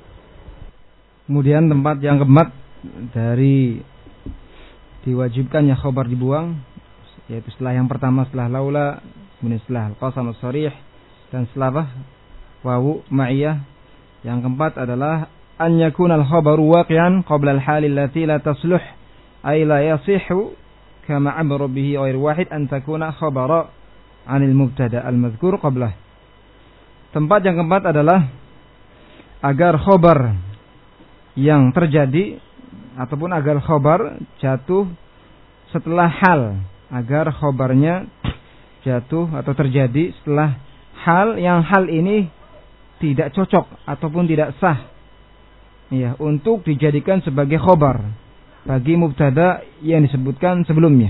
Kemudian tempat yang keempat dari diwajibkannya khabar dibuang, yaitu setelah yang pertama setelah laula, kemudian setelah al-qasam as-sarih, dan setelah wawu ma'iyah. Yang keempat adalah an yakuna al-khabaru waqi'an qabla al-hali allati la tasluh ay la yasihhu kama amara bihi ghair wahid an takuna khabara anil mubtada al-madhkur qablah. Tempat yang keempat adalah agar khabar yang terjadi ataupun agar khabar jatuh setelah hal, agar khabarnya jatuh atau terjadi setelah hal yang hal ini tidak cocok ataupun tidak sah ya untuk dijadikan sebagai khabar bagi mubtada yang disebutkan sebelumnya.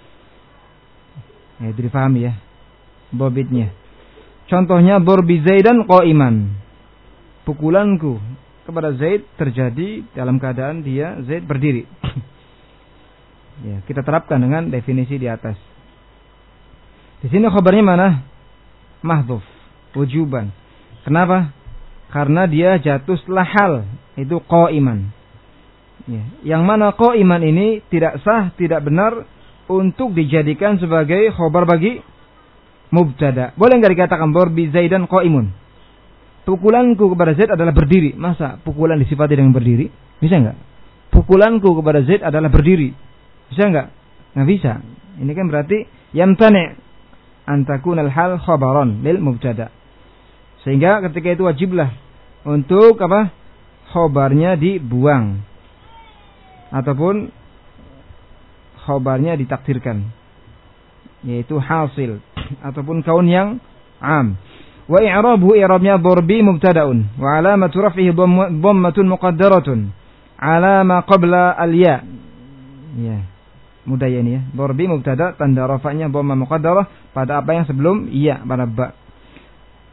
Ya, difahami ya bobitnya. Contohnya darbi Zaidan qa'iman. Pukulanku kepada Zaid terjadi dalam keadaan dia Zaid berdiri. Ya, kita terapkan dengan definisi di atas. Di sini khabarnya mana? Mahdhuf, wujuban. Kenapa? Karena dia jatuh setelah hal, itu qa'iman. Ya, yang mana qa'iman ini tidak sah, tidak benar untuk dijadikan sebagai khabar bagi mubtada. Boleh enggak dikatakan darbi Zaidan qa'imun? Pukulanku kepada Zaid adalah berdiri. Masa pukulan disifati dengan berdiri? Bisa enggak? Pukulanku kepada Zaid adalah berdiri. Bisa enggak? Enggak bisa. Ini kan berarti yamtani' an takunal hal khabaran lil mubtada. Sehingga ketika itu wajiblah untuk apa? Khabarnya dibuang ataupun khabarnya ditakdirkan, yaitu hasil ataupun kaun yang am. Wa i'rabu i'rabnya darbi mubtada'un wa alamatu raf'ihi dhammatun muqaddaratun ala ma qabla al-ya. Ya. Mudah ya ini ya. Darbi mubtada, tanda rafa'nya dhamma muqaddarah pada apa yang sebelum ya, pada ba.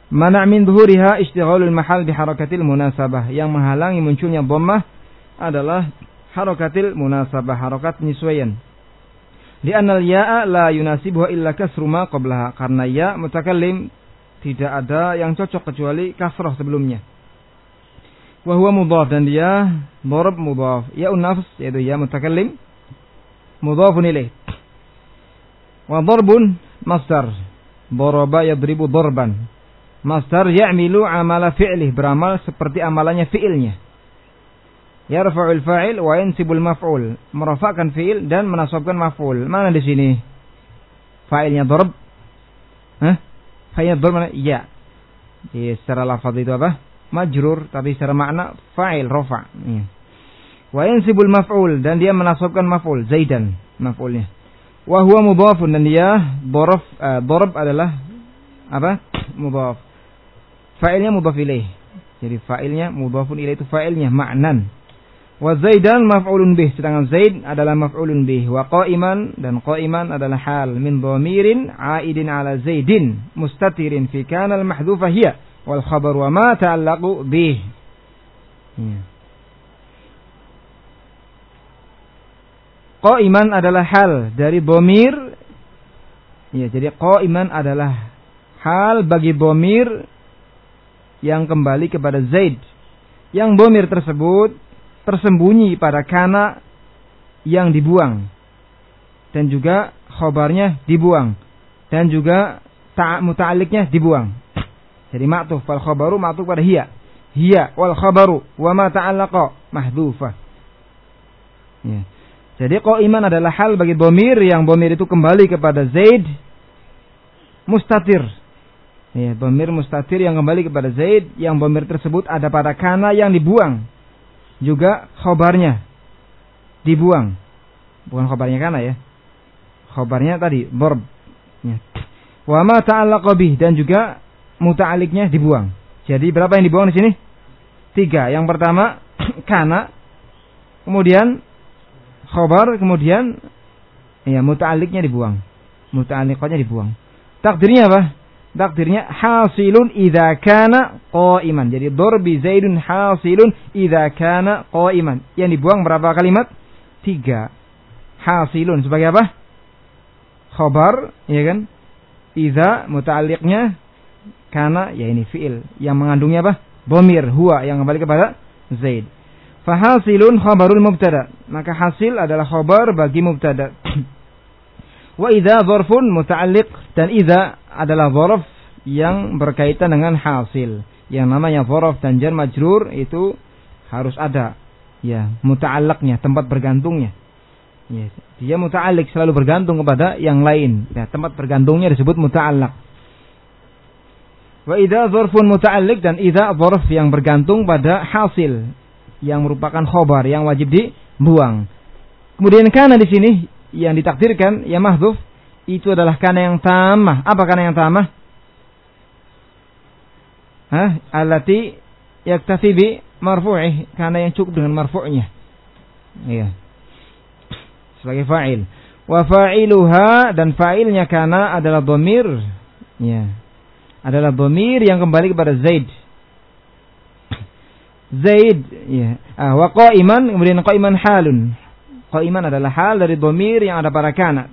Mana' min dhuhuriha ishtighalul mahal biharakatil munasabah. Yang menghalangi munculnya dhammah adalah harakatil munasabah, harakat penyesuaian. Li'anna al-ya'a la yunasibuha illa kasru ma qablaha. Karena ya mutakallim tidak ada yang cocok kecuali kasrah sebelumnya. Wa huwa mudhaf, dan dia dharab mudhaf. Ya'un nafs yaitu ya mutakallim mudhafun ilaih. Wa darbun masdar. Daraba yadribu darban. Masdar ya'milu amala fi'lih, beramal seperti amalannya fi'ilnya. Yarfa'ul fa'il wa yansibul maf'ul, merafa'kan fi'il dan menasabkan maf'ul. Mana di sini? Fa'ilnya darab? Hah? Fa'ilnya darab mana? Ya. Jadi secara lafaz itu apa? Majrur, tapi secara makna fa'il rafa'. Ya. Wa yansibul maf'ul, dan dia menasabkan maf'ul, Zaidan maf'ulnya. Wa huwa mudhafun, dan dia darab uh, darab adalah apa? Mudhaf. Fa'ilnya mudhaf ilaih. Jadi fa'ilnya mudhafun ilaih itu fa'ilnya ma'nan. Wa Zaidan maf'ulun bih, sedangkan Zaid adalah maf'ulun bih. Wa qa'iman, dan qa'iman adalah hal min dhamirin 'aidin 'ala Zaidin mustatirin fi kana al-mahdhufa hiya wal khabar wa ma ta'allaqu bih. Ya. Qa'iman adalah hal dari dhamir. Ya, jadi qa'iman adalah hal bagi dhamir yang kembali kepada Zaid, yang dhamir tersebut tersembunyi pada kana yang dibuang, dan juga khabarnya dibuang, dan juga ta' muta'alliqnya dibuang. Jadi ma'tuf wal khabaru ma'tuf pada hiya, hiya wal khabaru wa ma ta'allaqa mahdhufa. Ya. Jadi qa'iman adalah hal bagi dhamir yang dhamir itu kembali kepada Zaid mustatir. Ya, dhamir mustatir yang kembali kepada Zaid, yang dhamir tersebut ada pada kana yang dibuang, juga khabarnya dibuang. Bukan khabarnya kana ya. Khabarnya tadi darb. Ya. Wa ma ta'allaqa bih, dan juga muta'alliqnya dibuang. Jadi berapa yang dibuang di sini? Tiga. Yang pertama kana, kemudian khabar, kemudian ya muta'alliqnya dibuang. Muta'alliqnya dibuang. Takdirnya apa? Takdirnya hasilun idza kana qa'iman. Jadi darbi Zaidun hasilun idza kana qa'iman. Yang dibuang berapa kalimat? Tiga. Hasilun sebagai apa? Khabar, ya kan? Idza muta'alliqnya kana, ya ini fi'il yang mengandungnya apa? Dhamir huwa yang kembali kepada Zaid. Fahasilun khabarul mubtada. Maka hasil adalah khabar bagi mubtada. Wa idza dzarfun muta'alliq, dan idza adalah dzaraf yang berkaitan dengan hasil. Yang namanya dzaraf dan jar majrur itu harus ada ya muta'allaqnya, tempat bergantungnya. Ya, dia muta'alliq, selalu bergantung kepada yang lain. Ya, tempat bergantungnya disebut muta'allaq. Wa idza dzarfun muta'alliq, dan idza dzaraf yang bergantung pada hasil yang merupakan khabar yang wajib dibuang. Kemudian kana di sini yang ditakdirkan ya mahdhuf, itu adalah kana yang tamah. Apa kana yang tamah? Hah? Allati yaktafi bi marfu'ih, kana yang cukup dengan marfu'nya. Iya. Sebagai fa'il. Wa fa'iluha, dan fa'ilnya kana adalah dhamir. Ya. Adalah dhamir yang kembali kepada Zaid. Zaid, ya. Ah, wa qa'iman, kemudian qa'iman halun. Qa'iman adalah hal dari dhamir yang ada pada kana.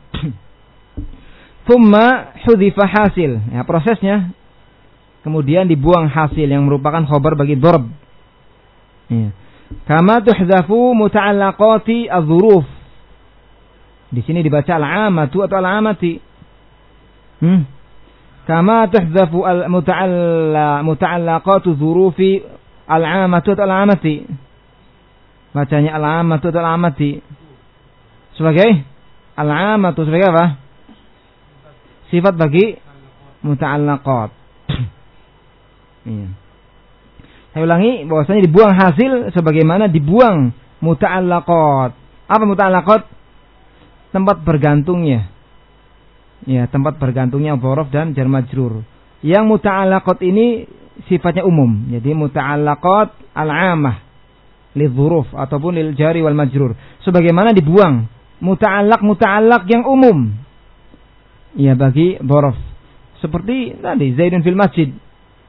Thumma hudhifa hasil. Ya, prosesnya kemudian dibuang hasil yang merupakan khabar bagi darb. Ya. Kama tuhzafu muta'allaqati adz-dzuruf. Di sini dibaca al-amatu atau al-amati. Hmm. Kama tuhzafu al-muta'alla muta'allaqatu dzurufi al-amatu atau al-amati. Bacanya al-amatu atau al-amati. Sebagai al-amatu sebagai apa? Sifat bagi muta'allaqat. Iya. Saya ulangi bahwasanya dibuang hasil sebagaimana dibuang muta'allaqat. Apa muta'allaqat? Tempat bergantungnya. Ya, tempat bergantungnya dzaraf dan jar majrur. Yang muta'allaqat ini sifatnya umum. Jadi muta'allaqat al-'amah lidz-dzuruf ataupun lil jari wal majrur. Sebagaimana dibuang muta'allaq muta'allaq yang umum. Ya, bagi dzaraf. Seperti tadi Zaidun fil masjid.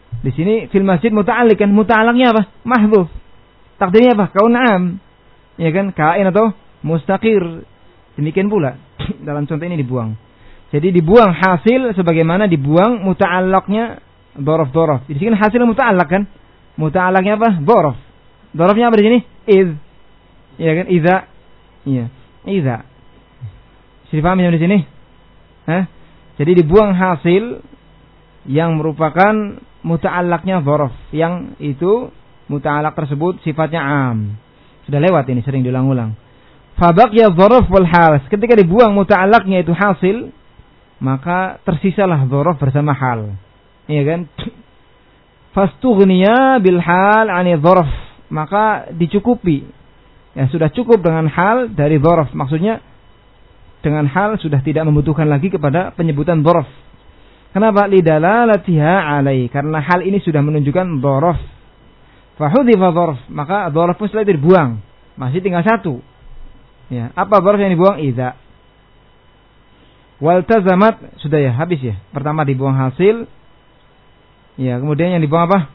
Di sini fil masjid muta'alliq kan, muta'allaqnya apa? Mahdhuf. Takdirnya apa? Kaun na'am. Ya kan? Kain atau mustaqir. Demikian pula dalam contoh ini dibuang. Jadi dibuang hasil sebagaimana dibuang muta'allaqnya dhorof-dhorof. Di sini hasil muta'allaq kan? Muta'allaqnya apa? Dhorof. Dhorofnya apa di sini? Idz. Ya kan? Idza. Iya. Idza. Bisa dipahami di sini? Hah? Jadi dibuang hasil yang merupakan muta'allaqnya dhorof, yang itu muta'allaq tersebut sifatnya am. Sudah lewat ini, sering diulang-ulang. Fabaqya dhorof wal hal. Ketika dibuang muta'allaqnya itu hasil, maka tersisalah dhorof bersama hal. Iya kan? Fastughniya bil hal 'ani dhorof. Maka dicukupi. Ya sudah cukup dengan hal dari dhorof. Maksudnya dengan hal sudah tidak membutuhkan lagi kepada penyebutan dhorof. Kenapa? Lidalalatiha alai. Karena hal ini sudah menunjukkan dhorof. Fahudhifa dhorof. Maka dhorof pun setelah itu dibuang. Masih tinggal satu. Ya, apa dhorof yang dibuang? Idza. Waltazamat. Sudah ya, habis ya. Pertama dibuang hasil. Ya, kemudian yang dibuang apa?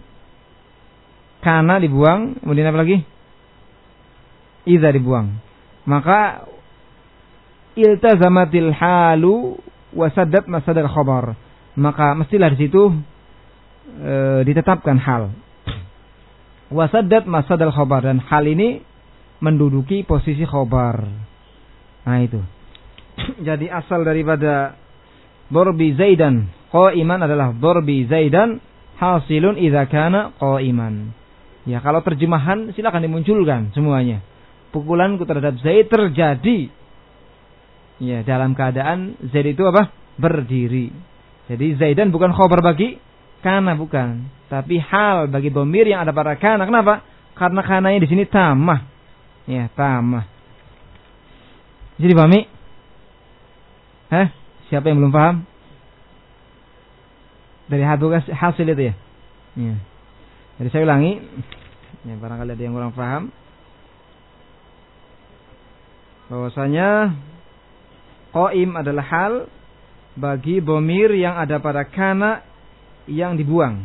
Kana dibuang. Kemudian apa lagi? Idza dibuang. Maka iltazamatil halu wasaddat masadal khabar. Maka mestilah di situ e, ditetapkan hal. Wasaddat masadal khabar, dan hal ini menduduki posisi khabar. Nah itu. Jadi asal daripada darbi Zaidan qa'iman adalah darbi Zaidan hasilun idza kana qa'iman. Ya, kalau terjemahan silakan dimunculkan semuanya. Pukulanku terhadap Zaid terjadi. Ya, dalam keadaan Zaid itu apa? Berdiri. Jadi Zaidan bukan khabar bagi kana, bukan. Tapi hal bagi dhamir yang ada pada kana. Kenapa? Karena kananya di sini tamah. Ya, tamah. Jadi pahami? Hah? Siapa yang belum paham? Dari hasil itu ya? Ya. Jadi saya ulangi. Ya, barangkali ada yang kurang paham. Bahwasanya qaim adalah hal bagi dhamir yang ada pada kana yang dibuang.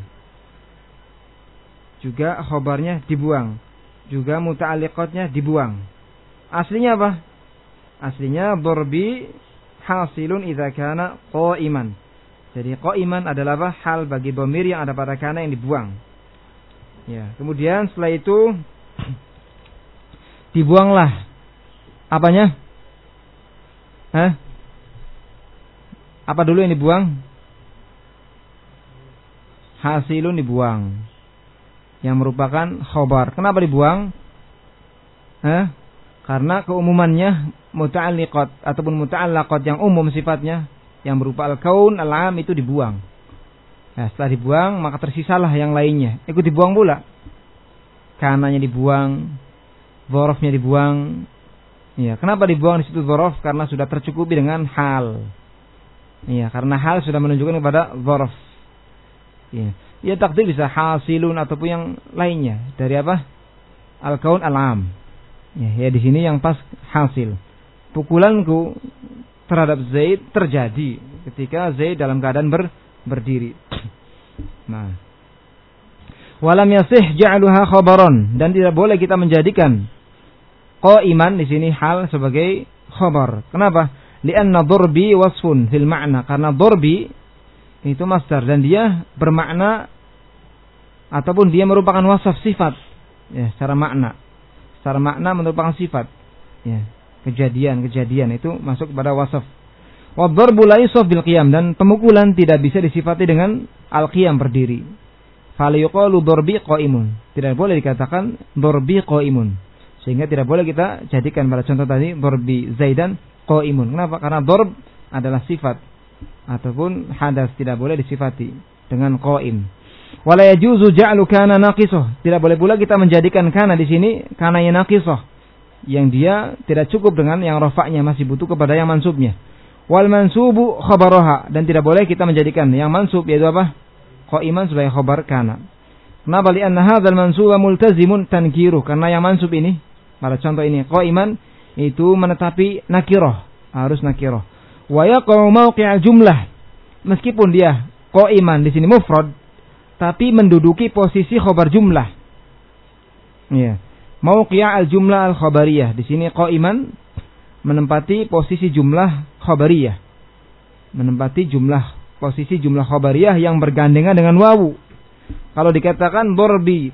Juga khobarnya dibuang. Juga muta'alliqatnya dibuang. Aslinya apa? Aslinya darbi hasilun idza kana qaiman. Jadi qaiman adalah apa? Hal bagi dhamir yang ada pada kana yang dibuang. Ya, kemudian setelah itu dibuanglah apanya? Hah? Apa dulu yang dibuang? Hasilun dibuang, yang merupakan khobar. Kenapa dibuang? Hah? Karena keumumannya muta'alliqat ataupun muta'allaqat yang umum sifatnya, yang berupa al-kaun, al-am itu dibuang. Nah, setelah dibuang maka tersisalah yang lainnya. Ikut dibuang pula. Kananya dibuang, dzarafnya dibuang. Ya, kenapa dibuang di situ dzaraf? Karena sudah tercukupi dengan hal. Iya, karena hal sudah menunjukkan kepada dzaraf. Iya. Ya, takdir bisa hasilun ataupun yang lainnya. Dari apa? Al-kaun al-am. Ya, ya di sini yang pas hasil. Pukulanku terhadap Zaid terjadi ketika Zaid dalam keadaan ber, berdiri. Nah. Walam yasih ja'luha khabaran, dan tidak boleh kita menjadikan qaiman di sini hal sebagai khabar. Kenapa? Li'anna darbi wasfun fil ma'na. Karena darbi itu masdar dan dia bermakna ataupun dia merupakan wasaf sifat. Ya, secara makna. Secara makna merupakan sifat. Ya, kejadian-kejadian itu masuk kepada wasaf. Wa darbu la yusaf bil qiyam, dan pemukulan tidak bisa disifati dengan al-qiyam berdiri. Fal yuqalu darbi qaimun. Tidak boleh dikatakan darbi qaimun. Sehingga tidak boleh kita jadikan pada contoh tadi darbi Zaidan qaimun. Kenapa? Karena darb adalah sifat ataupun hadas, tidak boleh disifati dengan qaim. Wala yajuzu ja'lu kana naqisah. Tidak boleh pula kita menjadikan kana di sini kana yang naqisah, yang dia tidak cukup dengan yang rafa'nya, masih butuh kepada yang mansubnya. Wal mansubu khabaraha, dan tidak boleh kita menjadikan yang mansub yaitu apa? Qaiman sebagai khabar kana. Kenapa? Li'anna hadzal mansuba multazimun tankiruh. Karena yang mansub ini, pada contoh ini qaiman itu menetapi nakirah, harus nakirah. Wa yaqa'u mawqi'al jumlah. Meskipun dia qaiman di sini mufrad, tapi menduduki posisi khobar jumlah. Ya. Mauqi' al-jumlah al-khabariyah. Di sini qa'iman menempati posisi jumlah khabariyah. Menempati jumlah posisi jumlah khabariyah yang bergandengan dengan wawu. Kalau dikatakan darbi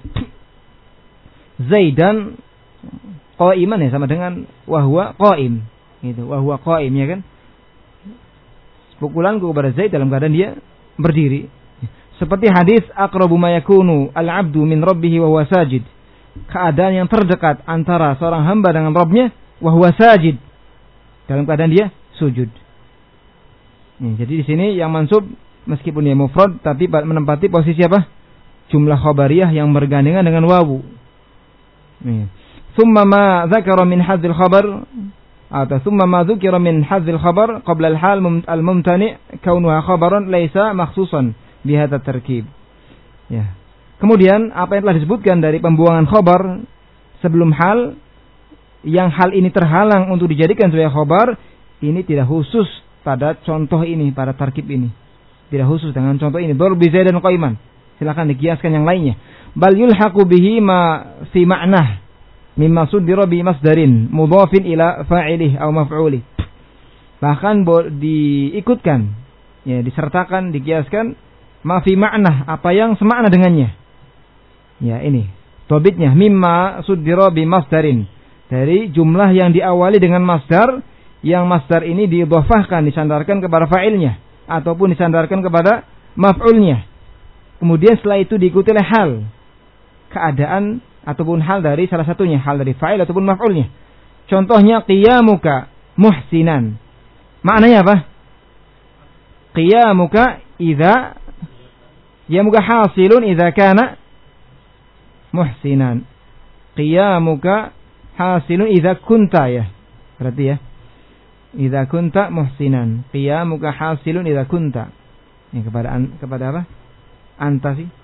Zaidan qa'iman ya sama dengan wahwa qa'im. Gitu, wahwa qa'im ya kan? Pukulanku kepada Zaid dalam keadaan dia berdiri. Seperti hadis aqrabu ma yakunu al-'abdu min rabbih wa huwa sajid. Keadaan yang terdekat antara seorang hamba dengan Rabbnya wa huwa sajid. Dalam keadaan dia sujud. Nih, jadi di sini yang mansub meskipun dia mufrad tapi menempati posisi apa? Jumlah khabariyah yang bergandengan dengan wawu. Nih. Thumma ma dzakara min hadzal khabar atau thumma ma dzukira min hadzal khabar qabla al-hal al-mumtani' kaunuha khabaran laysa makhsusan bi hadzal tarkib. Ya. Kemudian apa yang telah disebutkan dari pembuangan khabar sebelum hal, yang hal ini terhalang untuk dijadikan sebagai khabar, ini tidak khusus pada contoh ini, pada tarkib ini. Tidak khusus dengan contoh ini. Darbi Zaidan qa'iman. Silakan dikiaskan yang lainnya. Bal yulhaqu bihi ma fi ma'nah mimma suddira bi masdarin mudhafin ila fa'ilih atau maf'ulih. Bahkan diikutkan, ya, disertakan, dikiaskan ma fi ma'nah, apa yang semakna dengannya. Ya, ini tobitnya mimma suddira bi masdarin, dari jumlah yang diawali dengan masdar, yang masdar ini diidhafahkan, disandarkan kepada fa'ilnya ataupun disandarkan kepada maf'ulnya. Kemudian setelah itu diikuti oleh hal, keadaan ataupun hal dari salah satunya, hal dari fa'il ataupun maf'ulnya. Contohnya qiyamuka muhsinan. Maknanya apa? Qiyamuka idza qiyamuka hasilun idza kana muhsinan. Qiyamuka hasilun idza kunta, ya. Berarti ya. Idza kunta muhsinan. Qiyamuka hasilun idza kunta. Ini kepada an, kepada apa? Anta sih.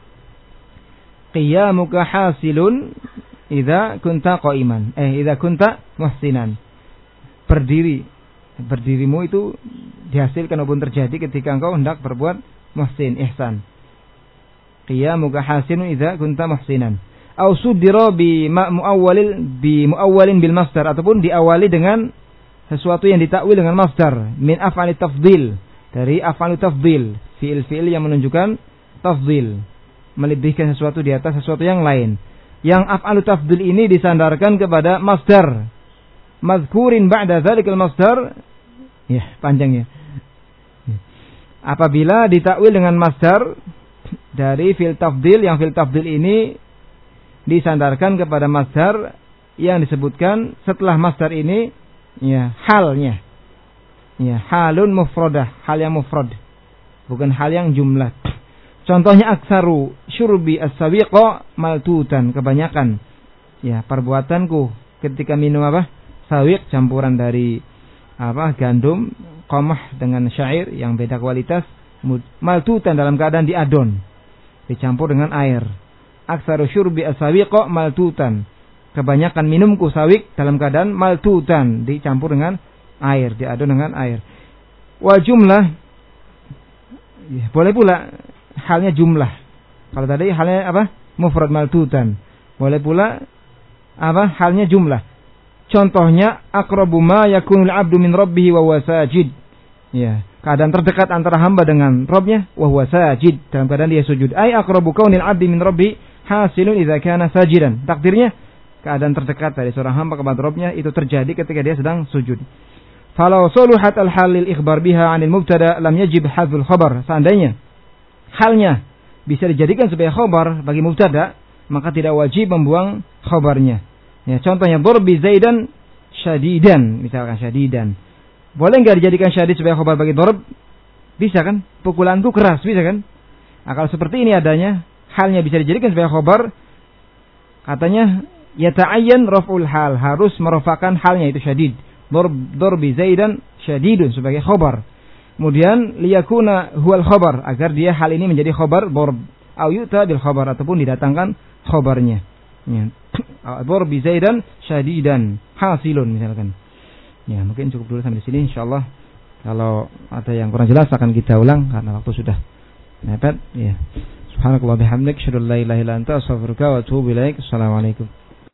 Qiyamuka hasilun idza kunta qa'iman. Eh idza kunta muhsinan. Berdiri. Berdirimu itu dihasilkan maupun terjadi ketika engkau hendak berbuat muhsin, ihsan. Qiyamuka hasinun idza kunta muhsinan. Au suddira bi muawwalil bi muawwalin bil masdar, ataupun diawali dengan sesuatu yang ditakwil dengan masdar, min af'ali tafdhil, dari af'alu tafdhil, fiil-fiil yang menunjukkan tafdhil, melebihkan sesuatu di atas sesuatu yang lain. Yang af'alu tafdhil ini disandarkan kepada masdar. Mazkurin ba'da dzalikal masdar, ya panjangnya. Apabila ditakwil dengan masdar dari fil tafdil, yang fil tafdil ini disandarkan kepada masdar yang disebutkan setelah masdar ini, ya, halnya, ya, halun mufradah, hal yang mufrad, bukan hal yang jumlah. Contohnya aksaru syurbi as-sawiqa maltutan, kebanyakan, ya, perbuatanku ketika minum apa? Sawiq, campuran dari apa? Gandum, qamah dengan syair yang beda kualitas, maltutan dalam keadaan diadon, dicampur dengan air. Aksaru syurbi as-sawiqa maltutan, kebanyakan minumku sawik dalam keadaan maltutan, dicampur dengan air, diadon dengan air. Wa jumlah, ya, boleh pula halnya jumlah. Kalau tadi halnya apa? Mufrad maltutan. Boleh pula apa? Halnya jumlah. Contohnya aqrabu ma yakunul 'abdu min rabbih wa huwa sajid. Ya, keadaan terdekat antara hamba dengan Rabbnya, wa huwa sajid, dalam keadaan dia sujud. Ai aqrabu kaunil 'abdi min rabbih hasilun idza kana sajidan. Takdirnya keadaan terdekat dari seorang hamba kepada Rabbnya itu terjadi ketika dia sedang sujud. Falau suluhat al-halil ikhbar biha 'anil mubtada lam yajib hadzul khabar. Seandainya halnya bisa dijadikan sebagai khabar bagi mubtada, maka tidak wajib membuang khabarnya. Ya, contohnya darbi Zaidan syadidan, misalkan syadidan. Boleh enggak dijadikan syadid sebagai khabar bagi darb? Bisa kan? Pukulanku keras, bisa kan? Nah, kalau seperti ini adanya, halnya bisa dijadikan sebagai khabar, katanya yata'ayyan raf'ul hal, harus merofakan halnya itu syadid. Darb darbi Zaidan syadidun sebagai khabar. Kemudian liyakuna huwal khabar, agar dia hal ini menjadi khabar darb, au yu'ta bil khabar, ataupun didatangkan khabarnya. Ya. Darbi Zaidan syadidan hasilun misalkan. Ya, mungkin cukup dulu sampai di sini insyaallah. Kalau ada yang kurang jelas akan kita ulang karena waktu sudah mepet, ya. Subhanakallah bihamdik, asyhadu an la ilaha illa anta, astaghfiruka wa atubu ilaik. Assalamualaikum.